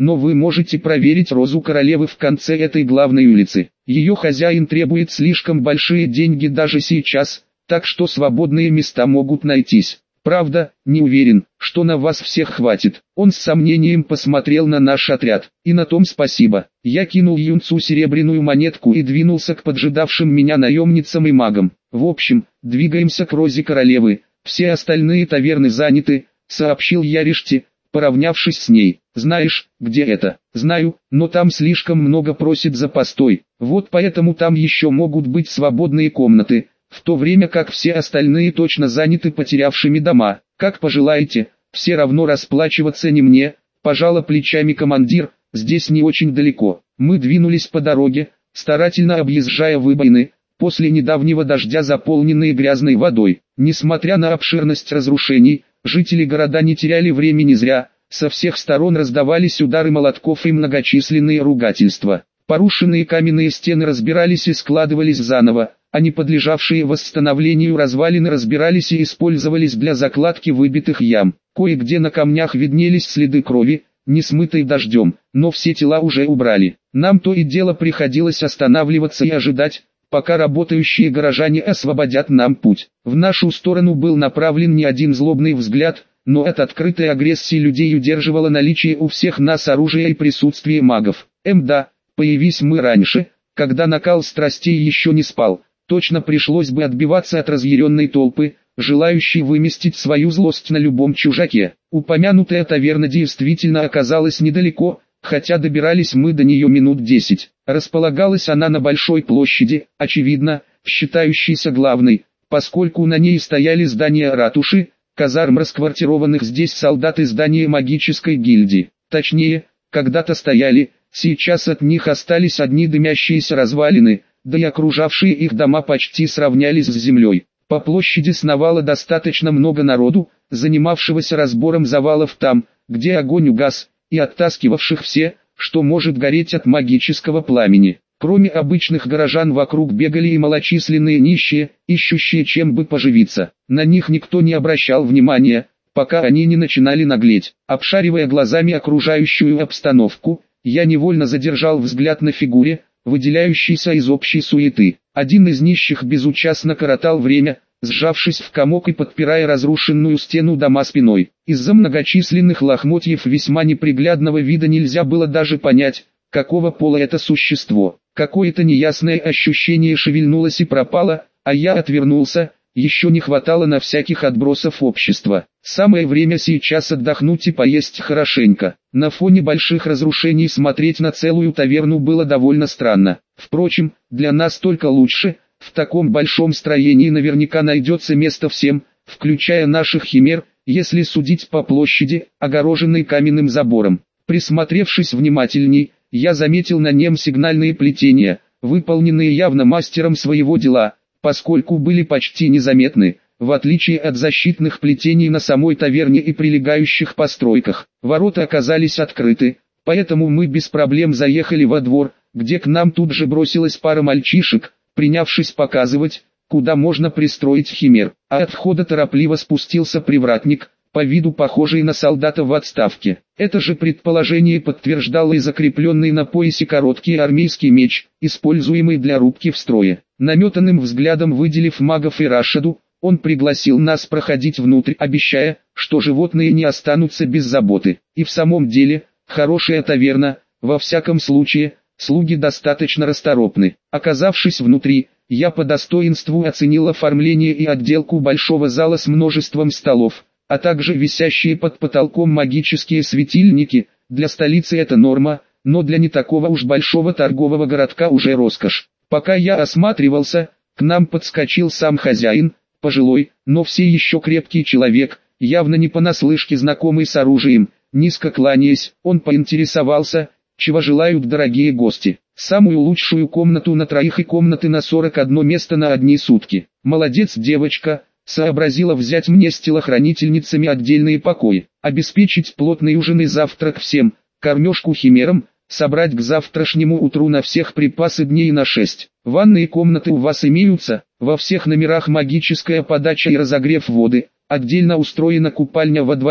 но вы можете проверить розу королевы в конце этой главной улицы. Ее хозяин требует слишком большие деньги даже сейчас, так что свободные места могут найтись. Правда, не уверен, что на вас всех хватит. Он с сомнением посмотрел на наш отряд. И на том спасибо. Я кинул юнцу серебряную монетку и двинулся к поджидавшим меня наемницам и магам. В общем, двигаемся к розе королевы. Все остальные таверны заняты, сообщил я Риште, поравнявшись с ней. Знаешь, где это? Знаю, но там слишком много просит за постой. Вот поэтому там еще могут быть свободные комнаты, в то время как все остальные точно заняты потерявшими дома. Как пожелаете, все равно расплачиваться не мне, пожала плечами командир, здесь не очень далеко. Мы двинулись по дороге, старательно объезжая выбоины, после недавнего дождя заполненные грязной водой. Несмотря на обширность разрушений, жители города не теряли времени зря, со всех сторон раздавались удары молотков и многочисленные ругательства. Порушенные каменные стены разбирались и складывались заново, а не подлежавшие восстановлению развалины разбирались и использовались для закладки выбитых ям. Кое-где на камнях виднелись следы крови, не смытой дождем, но все тела уже убрали. Нам то и дело приходилось останавливаться и ожидать, пока работающие горожане освободят нам путь. В нашу сторону был направлен не один злобный взгляд, но от открытой агрессии людей удерживало наличие у всех нас оружия и присутствие магов. Эм да, появись мы раньше, когда накал страстей еще не спал, точно пришлось бы отбиваться от разъяренной толпы, желающей выместить свою злость на любом чужаке. Упомянутая таверна действительно оказалась недалеко, хотя добирались мы до нее минут десять. Располагалась она на большой площади, очевидно, считающейся главной, поскольку на ней стояли здания ратуши, казарм расквартированных здесь солдат и здания магической гильдии. Точнее, когда-то стояли, сейчас от них остались одни дымящиеся развалины, да и окружавшие их дома почти сравнялись с землей. По площади сновало достаточно много народу, занимавшегося разбором завалов там, где огонь угас, и оттаскивавших все, что может гореть от магического пламени. Кроме обычных горожан вокруг бегали и малочисленные нищие, ищущие чем бы поживиться. На них никто не обращал внимания, пока они не начинали наглеть. Обшаривая глазами окружающую обстановку, я невольно задержал взгляд на фигуре, выделяющейся из общей суеты. Один из нищих безучастно коротал время, сжавшись в комок и подпирая разрушенную стену дома спиной. Из-за многочисленных лохмотьев весьма неприглядного вида нельзя было даже понять, какого пола это существо. Какое-то неясное ощущение шевельнулось и пропало, а я отвернулся, еще не хватало на всяких отбросов общества. Самое время сейчас отдохнуть и поесть хорошенько. На фоне больших разрушений смотреть на целую таверну было довольно странно. Впрочем, для нас только лучше, в таком большом строении наверняка найдется место всем, включая наших химер, если судить по площади, огороженной каменным забором. Присмотревшись внимательней, я заметил на нем сигнальные плетения, выполненные явно мастером своего дела, поскольку были почти незаметны, в отличие от защитных плетений на самой таверне и прилегающих постройках. Ворота оказались открыты, поэтому мы без проблем заехали во двор, где к нам тут же бросилась пара мальчишек, принявшись показывать, куда можно пристроить химер, а от входа торопливо спустился привратник, по виду похожий на солдата в отставке. Это же предположение подтверждало и закрепленный на поясе короткий армейский меч, используемый для рубки в строе. Наметанным взглядом выделив магов и Рашиду, он пригласил нас проходить внутрь, обещая, что животные не останутся без заботы. И в самом деле, хорошая таверна, во всяком случае, слуги достаточно расторопны. Оказавшись внутри, я по достоинству оценил оформление и отделку большого зала с множеством столов, а также висящие под потолком магические светильники. Для столицы это норма, но для не такого уж большого торгового городка уже роскошь. Пока я осматривался, к нам подскочил сам хозяин, пожилой, но все еще крепкий человек, явно не понаслышке знакомый с оружием. Низко кланяясь, он поинтересовался, чего желают дорогие гости. Самую лучшую комнату на троих и комнаты на сорок одно место на одни сутки. Молодец девочка, сообразила взять мне с телохранительницами отдельные покои, обеспечить плотный ужин и завтрак всем, кормежку химерам, собрать к завтрашнему утру на всех припасы дней на шесть. Ванные комнаты у вас имеются, во всех номерах магическая подача и разогрев воды, отдельно устроена купальня во дворе,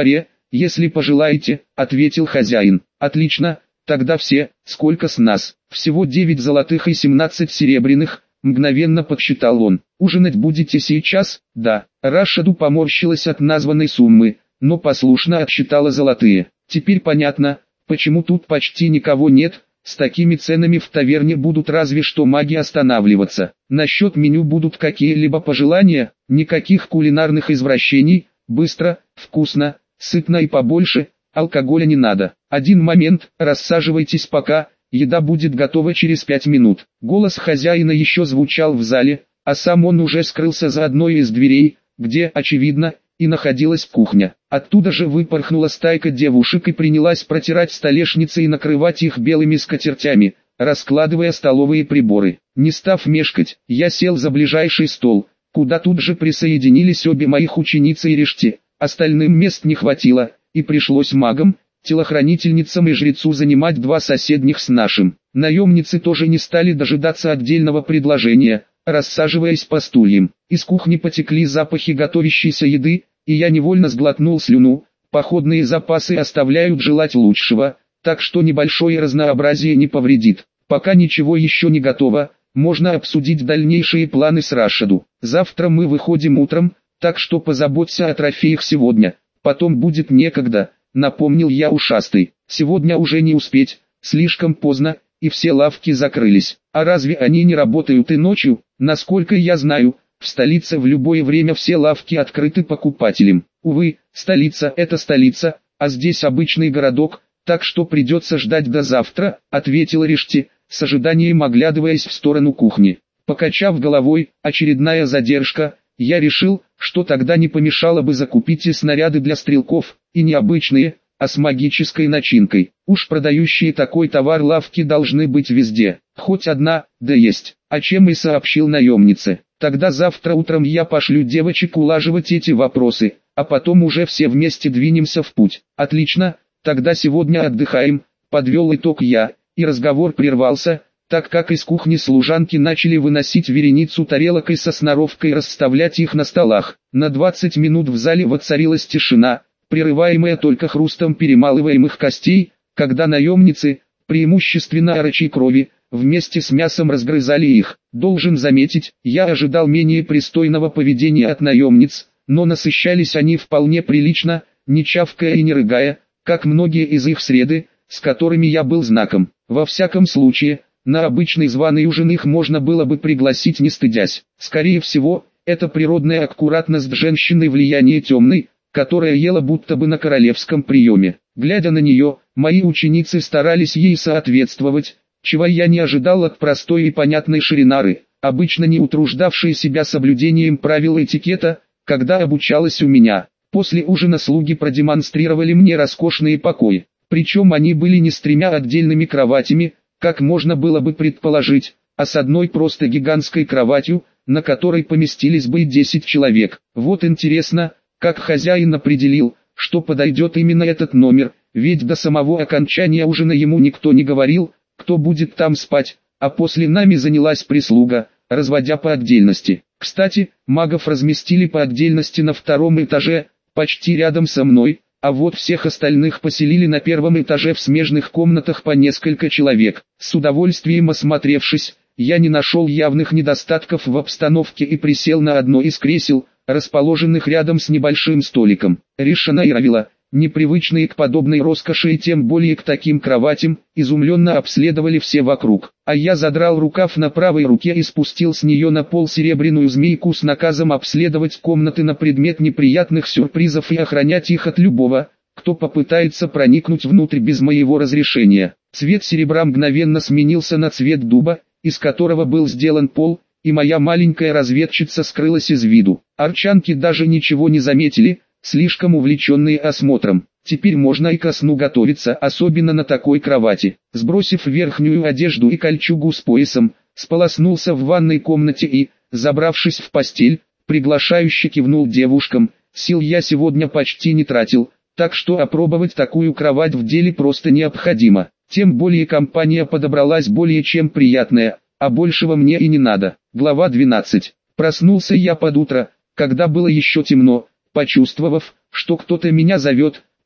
если пожелаете, ответил хозяин. Отлично, тогда все, сколько с нас? Всего девять золотых и семнадцать серебряных, мгновенно подсчитал он. Ужинать будете сейчас? Да. Рашаду поморщилась от названной суммы, но послушно отсчитала золотые. Теперь понятно, почему тут почти никого нет. С такими ценами в таверне будут разве что маги останавливаться. Насчет меню будут какие-либо пожелания? Никаких кулинарных извращений. Быстро, вкусно, сытно и побольше. Алкоголя не надо. Один момент, рассаживайтесь пока, еда будет готова через пять минут. Голос хозяина еще звучал в зале, а сам он уже скрылся за одной из дверей, где, очевидно, и находилась кухня. Оттуда же выпорхнула стайка девушек и принялась протирать столешницы и накрывать их белыми скатертями, раскладывая столовые приборы. Не став мешкать, я сел за ближайший стол, куда тут же присоединились обе моих ученицы и Решти. Остальным мест не хватило, и пришлось магам, телохранительницам и жрецу занимать два соседних с нашим. Наемницы тоже не стали дожидаться отдельного предложения, рассаживаясь по стульям. Из кухни потекли запахи готовящейся еды, и я невольно сглотнул слюну. Походные запасы оставляют желать лучшего, так что небольшое разнообразие не повредит. Пока ничего еще не готово, можно обсудить дальнейшие планы с Рашаду. Завтра мы выходим утром, так что позаботься о трофеях сегодня, потом будет некогда, напомнил я ушастый. Сегодня уже не успеть, слишком поздно, и все лавки закрылись. А разве они не работают и ночью? Насколько я знаю, в столице в любое время все лавки открыты покупателям. Увы, столица – это столица, а здесь обычный городок, так что придется ждать до завтра, ответила Решти, с ожиданием оглядываясь в сторону кухни. Покачав головой, очередная задержка, я решил, что тогда не помешало бы закупить и снаряды для стрелков, и не обычные, а с магической начинкой. Уж продающие такой товар лавки должны быть везде. Хоть одна, да есть. О чем и сообщил наемнице. Тогда завтра утром я пошлю девочек улаживать эти вопросы, а потом уже все вместе двинемся в путь. Отлично, тогда сегодня отдыхаем, подвел итог я, и разговор прервался, так как из кухни служанки начали выносить вереницу тарелок и со сноровкой расставлять их на столах. На двадцать минут в зале воцарилась тишина, прерываемая только хрустом перемалываемых костей, когда наемницы, преимущественно орочьей крови, вместе с мясом разгрызали их. Должен заметить, я ожидал менее пристойного поведения от наемниц, но насыщались они вполне прилично, не чавкая и не рыгая, как многие из их среды, с которыми я был знаком. Во всяком случае, на обычный званый ужин их можно было бы пригласить не стыдясь. Скорее всего, это природная аккуратность женщины влияние темной, которая ела будто бы на королевском приеме. Глядя на нее, мои ученицы старались ей соответствовать, чего я не ожидал от простой и понятной Ширинары, обычно не утруждавшей себя соблюдением правил этикета, когда обучалась у меня. После ужина слуги продемонстрировали мне роскошные покои, причем они были не с тремя отдельными кроватями, как можно было бы предположить, а с одной просто гигантской кроватью, на которой поместились бы и десять человек. Вот интересно, как хозяин определил, что подойдет именно этот номер, ведь до самого окончания ужина ему никто не говорил, кто будет там спать, а после нами занялась прислуга, разводя по отдельности. Кстати, магов разместили по отдельности на втором этаже, почти рядом со мной, а вот всех остальных поселили на первом этаже в смежных комнатах по несколько человек. С удовольствием осмотревшись, я не нашел явных недостатков в обстановке и присел на одно из кресел, расположенных рядом с небольшим столиком. Ришана и Равила, непривычные к подобной роскоши и тем более к таким кроватям, изумленно обследовали все вокруг. А я задрал рукав на правой руке и спустил с нее на пол серебряную змейку с наказом обследовать комнаты на предмет неприятных сюрпризов и охранять их от любого, кто попытается проникнуть внутрь без моего разрешения. Цвет серебра мгновенно сменился на цвет дуба, из которого был сделан пол, и моя маленькая разведчица скрылась из виду. Арчанки даже ничего не заметили, слишком увлеченные осмотром. Теперь можно и ко сну готовиться, особенно на такой кровати. Сбросив верхнюю одежду и кольчугу с поясом, сполоснулся в ванной комнате и, забравшись в постель, приглашающе кивнул девушкам. Сил я сегодня почти не тратил, так что опробовать такую кровать в деле просто необходимо. Тем более компания подобралась более чем приятная, а большего мне и не надо. Глава двенадцать. Проснулся я под утро, когда было еще темно, почувствовав, что кто-то меня зовет,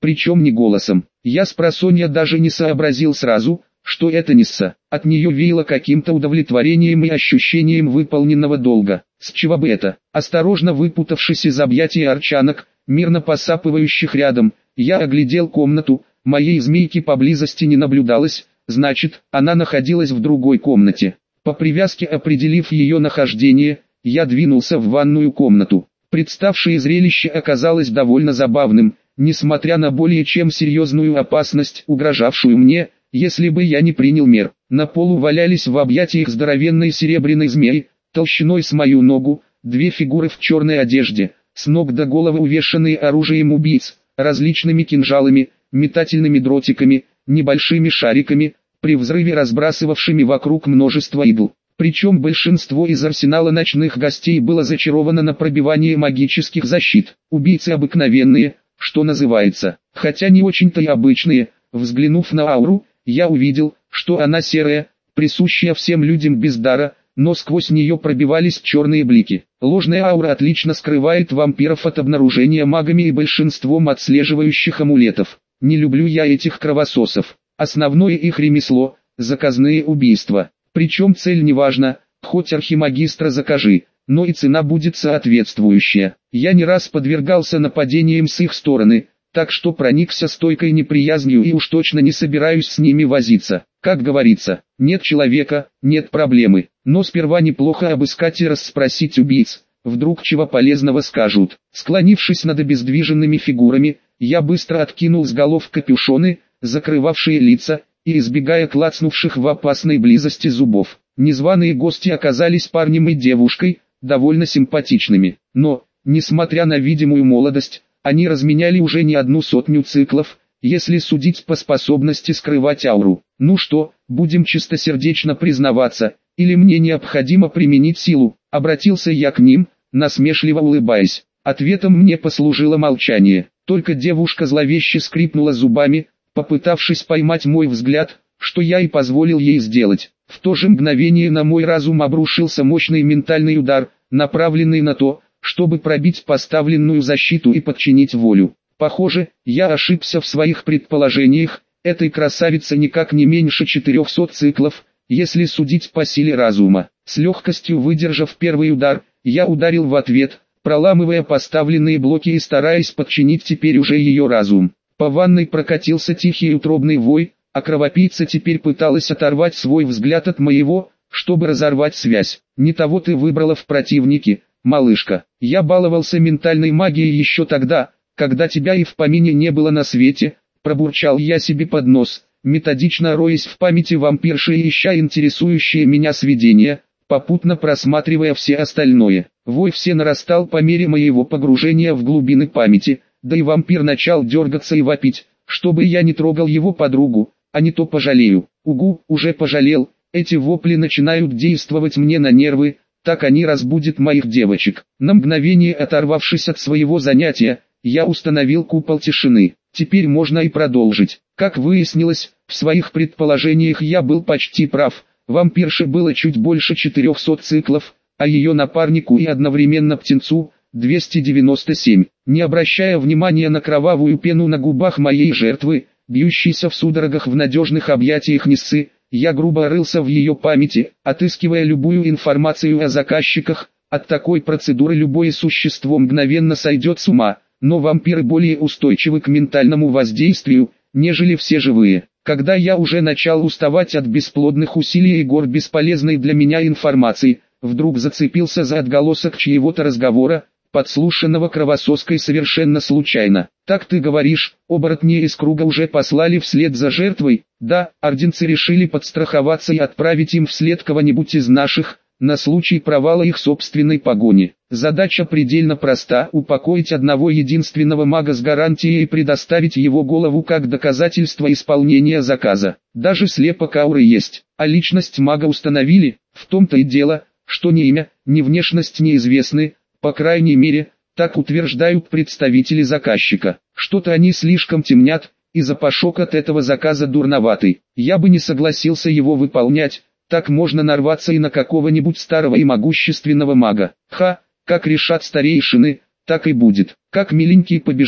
причем не голосом. Я спросонья даже не сообразил сразу, что это Нисса. От нее веяло каким-то удовлетворением и ощущением выполненного долга. С чего бы это? Осторожно выпутавшись из объятий арчанок, мирно посапывающих рядом, я оглядел комнату, моей змейки поблизости не наблюдалось, значит, она находилась в другой комнате. По привязке определив ее нахождение, я двинулся в ванную комнату. Представшее зрелище оказалось довольно забавным, несмотря на более чем серьезную опасность, угрожавшую мне, если бы я не принял мер. На полу валялись в объятиях здоровенной серебряной змеи, толщиной с мою ногу, две фигуры в черной одежде, с ног до головы увешанные оружием убийц, различными кинжалами, метательными дротиками, небольшими шариками, при взрыве разбрасывавшими вокруг множество игл. Причем большинство из арсенала ночных гостей было зачаровано на пробивание магических защит. Убийцы обыкновенные, что называется, хотя не очень-то и обычные. Взглянув на ауру, я увидел, что она серая, присущая всем людям без дара, но сквозь нее пробивались черные блики. Ложная аура отлично скрывает вампиров от обнаружения магами и большинством отслеживающих амулетов. Не люблю я этих кровососов. Основное их ремесло – заказные убийства. Причем цель не важна, хоть архимагистра закажи, но и цена будет соответствующая. Я не раз подвергался нападениям с их стороны, так что проникся стойкой неприязнью и уж точно не собираюсь с ними возиться. Как говорится, нет человека, нет проблемы, но сперва неплохо обыскать и расспросить убийц, вдруг чего полезного скажут. Склонившись над обездвиженными фигурами, я быстро откинул с голов капюшоны, закрывавшие лица, и избегая клацнувших в опасной близости зубов. Незваные гости оказались парнем и девушкой, довольно симпатичными, но, несмотря на видимую молодость, они разменяли уже не одну сотню циклов, если судить по способности скрывать ауру. Ну что, будем чистосердечно признаваться, или мне необходимо применить силу? Обратился я к ним, насмешливо улыбаясь. Ответом мне послужило молчание, только девушка зловеще скрипнула зубами, попытавшись поймать мой взгляд, что я и позволил ей сделать. В то же мгновение на мой разум обрушился мощный ментальный удар, направленный на то, чтобы пробить поставленную защиту и подчинить волю. Похоже, я ошибся в своих предположениях, этой красавице никак не меньше четырехсот циклов, если судить по силе разума. С легкостью выдержав первый удар, я ударил в ответ, проламывая поставленные блоки и стараясь подчинить теперь уже ее разум. По ванной прокатился тихий утробный вой, а кровопийца теперь пыталась оторвать свой взгляд от моего, чтобы разорвать связь. Не того ты выбрала в противнике, малышка. Я баловался ментальной магией еще тогда, когда тебя и в помине не было на свете, пробурчал я себе под нос, методично роясь в памяти вампирши и ища интересующие меня сведения, попутно просматривая все остальное. Вой все нарастал по мере моего погружения в глубины памяти, да и вампир начал дергаться и вопить, чтобы я не трогал его подругу, а не то пожалею. Угу, уже пожалел, эти вопли начинают действовать мне на нервы, так они разбудят моих девочек. На мгновение оторвавшись от своего занятия, я установил купол тишины. Теперь можно и продолжить. Как выяснилось, в своих предположениях я был почти прав. Вампирше было чуть больше четырехсот циклов, а ее напарнику и одновременно птенцу – двести девяносто семь. Не обращая внимания на кровавую пену на губах моей жертвы, бьющейся в судорогах в надежных объятиях Ниссы, я грубо рылся в ее памяти, отыскивая любую информацию о заказчиках. От такой процедуры любое существо мгновенно сойдет с ума, но вампиры более устойчивы к ментальному воздействию, нежели все живые. Когда я уже начал уставать от бесплодных усилий и гор бесполезной для меня информации, вдруг зацепился за отголосок чьего-то разговора, подслушанного кровосоской совершенно случайно. «Так ты говоришь, оборотни из круга уже послали вслед за жертвой?» «Да, орденцы решили подстраховаться и отправить им вслед кого-нибудь из наших, на случай провала их собственной погони. Задача предельно проста – упокоить одного единственного мага с гарантией и предоставить его голову как доказательство исполнения заказа. Даже слепок ауры есть, а личность мага установили, в том-то и дело, что ни имя, ни внешность неизвестны, по крайней мере, так утверждают представители заказчика. Что-то они слишком темнят, и запашок от этого заказа дурноватый. Я бы не согласился его выполнять, так можно нарваться и на какого-нибудь старого и могущественного мага. Ха, как решат старейшины, так и будет. Как миленький побежишь,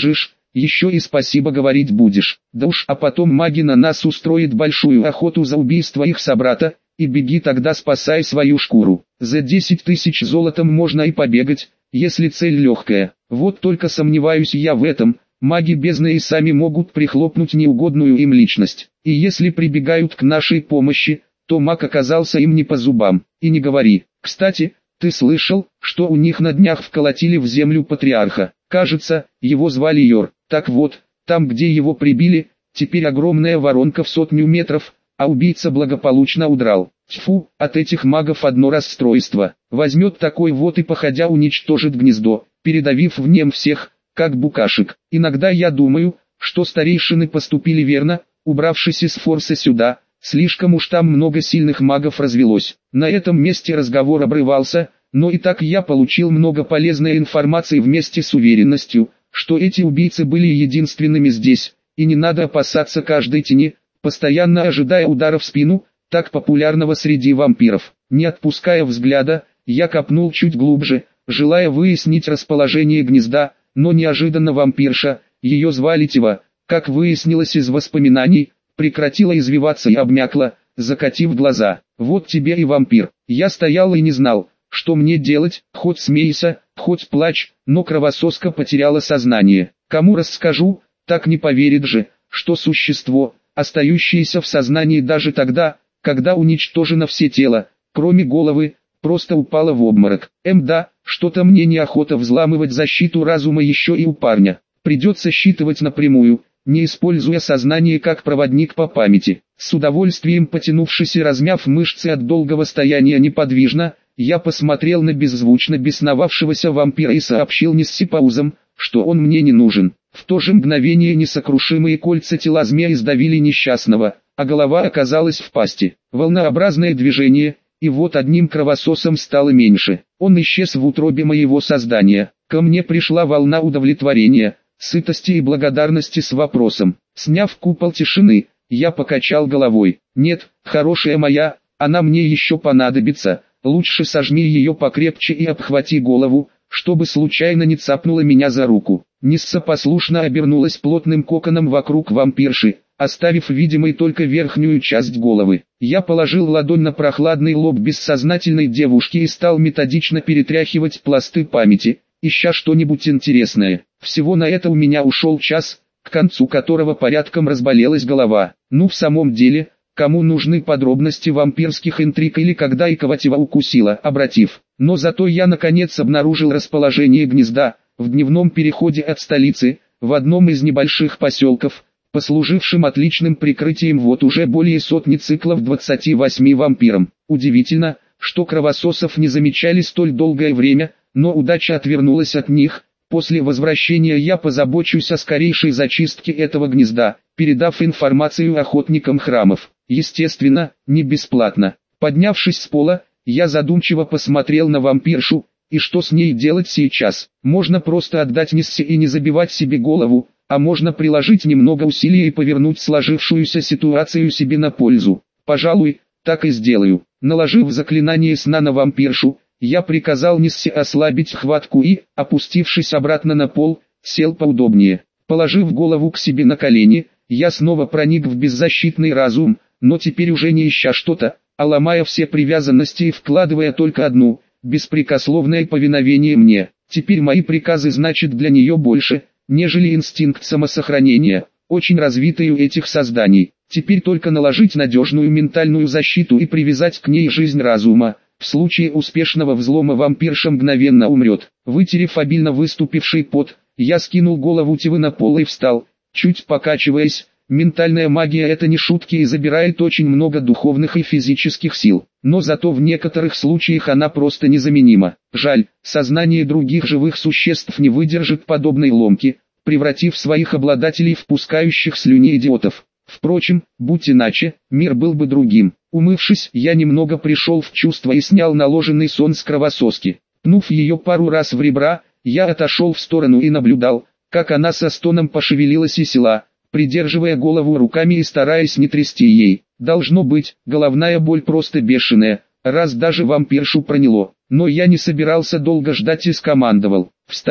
еще и спасибо говорить будешь. Да уж, а потом маги на нас устроит большую охоту за убийство их собрата, и беги тогда спасай свою шкуру. За десять тысяч золотом можно и побегать, если цель легкая. Вот только сомневаюсь я в этом, маги бездны и сами могут прихлопнуть неугодную им личность. И если прибегают к нашей помощи, то маг оказался им не по зубам. И не говори. Кстати, ты слышал, что у них на днях вколотили в землю патриарха? Кажется, его звали Йор. Так вот, там где его прибили, теперь огромная воронка в сотню метров, а убийца благополучно удрал. Тьфу, от этих магов одно расстройство. Возьмет такой вот и походя уничтожит гнездо, передавив в нем всех, как букашек. Иногда я думаю, что старейшины поступили верно, убравшись из форса сюда, слишком уж там много сильных магов развелось. На этом месте разговор обрывался, но и так я получил много полезной информации вместе с уверенностью, что эти убийцы были единственными здесь, и не надо опасаться каждой тени, постоянно ожидая удара в спину, так популярного среди вампиров. Не отпуская взгляда, я копнул чуть глубже, желая выяснить расположение гнезда, но неожиданно вампирша, ее звали Тива, как выяснилось из воспоминаний, прекратила извиваться и обмякла, закатив глаза. Вот тебе и вампир. Я стоял и не знал, что мне делать, хоть смейся, хоть плачь, но кровососка потеряла сознание. Кому расскажу, так не поверит же, что существо, остающееся в сознании даже тогда, когда уничтожено все тело, кроме головы, просто упало в обморок. Эм да, что-то мне неохота взламывать защиту разума еще и у парня. Придется считывать напрямую, не используя сознание как проводник по памяти. С удовольствием потянувшись и размяв мышцы от долгого стояния неподвижно, я посмотрел на беззвучно бесновавшегося вампира и сообщил нессипаузом, что он мне не нужен. В то же мгновение несокрушимые кольца тела змея сдавили несчастного, а голова оказалась в пасти. Волнообразное движение, и вот одним кровососом стало меньше. Он исчез в утробе моего создания. Ко мне пришла волна удовлетворения, сытости и благодарности с вопросом. Сняв купол тишины, я покачал головой. Нет, хорошая моя, она мне еще понадобится. Лучше сожми ее покрепче и обхвати голову, чтобы случайно не цапнула меня за руку. Нисса послушно обернулась плотным коконом вокруг вампирши, оставив видимой только верхнюю часть головы. Я положил ладонь на прохладный лоб бессознательной девушки и стал методично перетряхивать пласты памяти, ища что-нибудь интересное. Всего на это у меня ушел час, к концу которого порядком разболелась голова. Ну в самом деле, кому нужны подробности вампирских интриг или когда и кого Тива укусила, обратив. Но зато я наконец обнаружил расположение гнезда, в дневном переходе от столицы, в одном из небольших поселков, послужившим отличным прикрытием вот уже более сотни циклов двадцати восьми вампирам. Удивительно, что кровососов не замечали столь долгое время, но удача отвернулась от них. После возвращения я позабочусь о скорейшей зачистке этого гнезда, передав информацию охотникам храмов. Естественно, не бесплатно. Поднявшись с пола, я задумчиво посмотрел на вампиршу, и что с ней делать сейчас? Можно просто отдать Ниссе и не забивать себе голову, а можно приложить немного усилий и повернуть сложившуюся ситуацию себе на пользу. Пожалуй, так и сделаю. Наложив заклинание сна на вампиршу, я приказал Ниссе ослабить хватку и, опустившись обратно на пол, сел поудобнее. Положив голову к себе на колени, я снова проник в беззащитный разум, но теперь уже не ища что-то, а ломая все привязанности и вкладывая только одну, беспрекословное повиновение мне. Теперь мои приказы значат для нее больше, нежели инстинкт самосохранения, очень развитый у этих созданий. Теперь только наложить надежную ментальную защиту и привязать к ней жизнь разума. В случае успешного взлома вампирша мгновенно умрет. Вытерев обильно выступивший пот, я скинул голову Тивы на пол и встал, чуть покачиваясь. Ментальная магия — это не шутки и забирает очень много духовных и физических сил. Но зато в некоторых случаях она просто незаменима. Жаль, сознание других живых существ не выдержит подобной ломки, превратив своих обладателей в пускающих слюни идиотов. Впрочем, будь иначе, мир был бы другим. Умывшись, я немного пришел в чувство и снял наложенный сон с кровососки. Пнув ее пару раз в ребра, я отошел в сторону и наблюдал, как она со стоном пошевелилась и села, придерживая голову руками и стараясь не трясти ей. Должно быть, головная боль просто бешеная, раз даже вампиршу проняло. Но я не собирался долго ждать и скомандовал: «Встать!»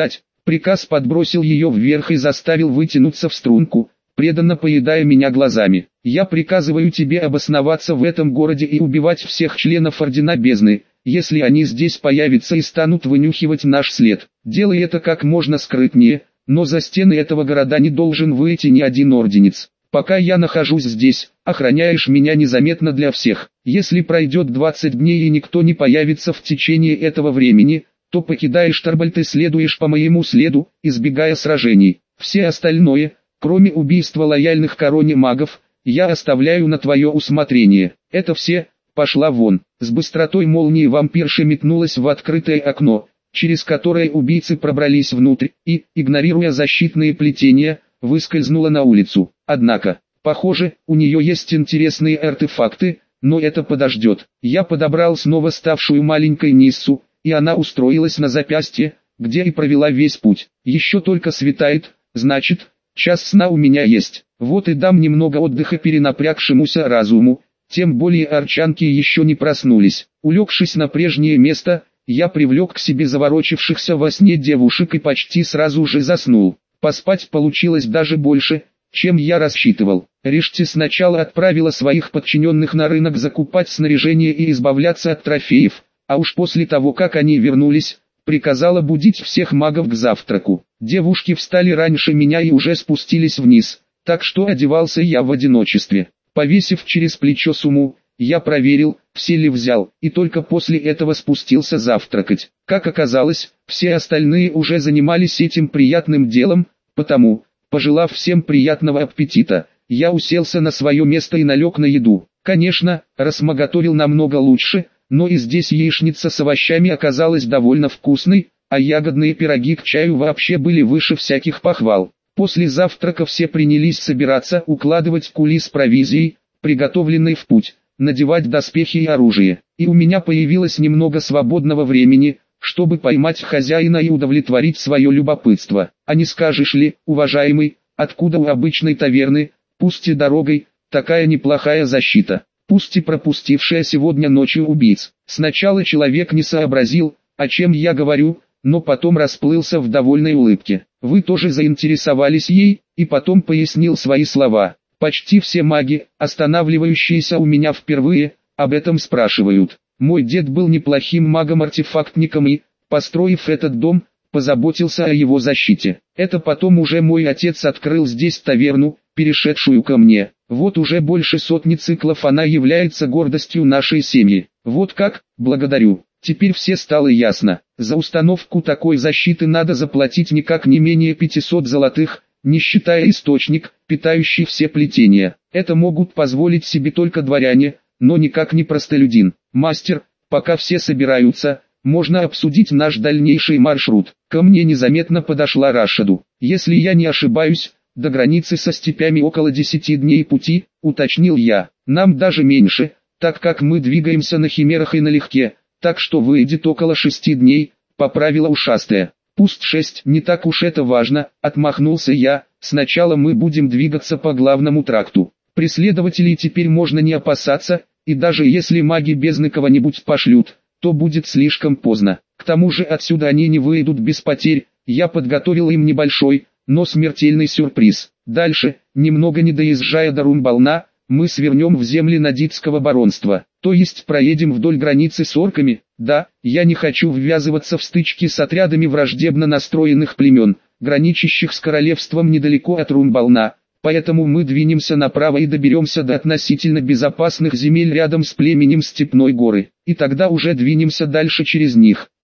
Приказ подбросил ее вверх и заставил вытянуться в струнку, преданно поедая меня глазами. «Я приказываю тебе обосноваться в этом городе и убивать всех членов Ордена Бездны, если они здесь появятся и станут вынюхивать наш след. Делай это как можно скрытнее, но за стены этого города не должен выйти ни один орденец. Пока я нахожусь здесь, охраняешь меня незаметно для всех. Если пройдет двадцать дней и никто не появится в течение этого времени, то покидаешь Тарбальт и следуешь по моему следу, избегая сражений. Все остальное, кроме убийства лояльных короне магов, я оставляю на твое усмотрение. Это все, пошла вон». С быстротой молнии вампирша метнулась в открытое окно, через которое убийцы пробрались внутрь, и, игнорируя защитные плетения, выскользнула на улицу. Однако, похоже, у нее есть интересные артефакты, но это подождет. Я подобрал снова ставшую маленькой Ниссу, и она устроилась на запястье, где и провела весь путь. Еще только светает, значит, час сна у меня есть. Вот и дам немного отдыха перенапрягшемуся разуму, тем более арчанки еще не проснулись. Улегшись на прежнее место, я привлек к себе заворочившихся во сне девушек и почти сразу же заснул. Поспать получилось даже больше, чем я рассчитывал. Ришти сначала отправила своих подчиненных на рынок закупать снаряжение и избавляться от трофеев, а уж после того, как они вернулись, приказала будить всех магов к завтраку. Девушки встали раньше меня и уже спустились вниз, так что одевался я в одиночестве. Повесив через плечо сумму, я проверил, все ли взял, и только после этого спустился завтракать. Как оказалось, все остальные уже занимались этим приятным делом, потому, пожелав всем приятного аппетита, я уселся на свое место и налег на еду. Конечно, Расма готовил намного лучше, но и здесь яичница с овощами оказалась довольно вкусной, а ягодные пироги к чаю вообще были выше всяких похвал. После завтрака все принялись собираться, укладывать кули с провизией, приготовленной в путь, надевать доспехи и оружие. И у меня появилось немного свободного времени, чтобы поймать хозяина и удовлетворить свое любопытство. А не скажешь ли, уважаемый, откуда у обычной таверны, пусть и дорогой, такая неплохая защита? Пусть и пропустившая сегодня ночью убийц. Сначала человек не сообразил, о чем я говорю, но потом расплылся в довольной улыбке. Вы тоже заинтересовались ей, и потом пояснил свои слова. Почти все маги, останавливающиеся у меня впервые, об этом спрашивают. Мой дед был неплохим магом-артефактником и, построив этот дом, позаботился о его защите. Это потом уже мой отец открыл здесь таверну, перешедшую ко мне. Вот уже больше сотни циклов она является гордостью нашей семьи. Вот как, благодарю. Теперь все стало ясно. За установку такой защиты надо заплатить никак не менее пятисот золотых, не считая источник, питающий все плетения. Это могут позволить себе только дворяне, но никак не простолюдин. Мастер, пока все собираются, можно обсудить наш дальнейший маршрут. Ко мне незаметно подошла Рашаду. Если я не ошибаюсь, до границы со степями около десяти дней пути, уточнил я. Нам даже меньше, так как мы двигаемся на химерах и налегке, так что выйдет около шести дней, поправила ушастая. Пусть шесть, не так уж это важно, отмахнулся я. Сначала мы будем двигаться по главному тракту. Преследователей теперь можно не опасаться, и даже если маги бездны кого-нибудь пошлют, то будет слишком поздно. К тому же отсюда они не выйдут без потерь. Я подготовил им небольшой, но смертельный сюрприз. Дальше, немного не доезжая до Румбална, мы свернем в земли Надитского баронства. То есть проедем вдоль границы с орками. Да, я не хочу ввязываться в стычки с отрядами враждебно настроенных племен, граничащих с королевством недалеко от Румбална. Поэтому мы двинемся направо и доберемся до относительно безопасных земель рядом с племенем Степной горы. И тогда уже двинемся дальше через них.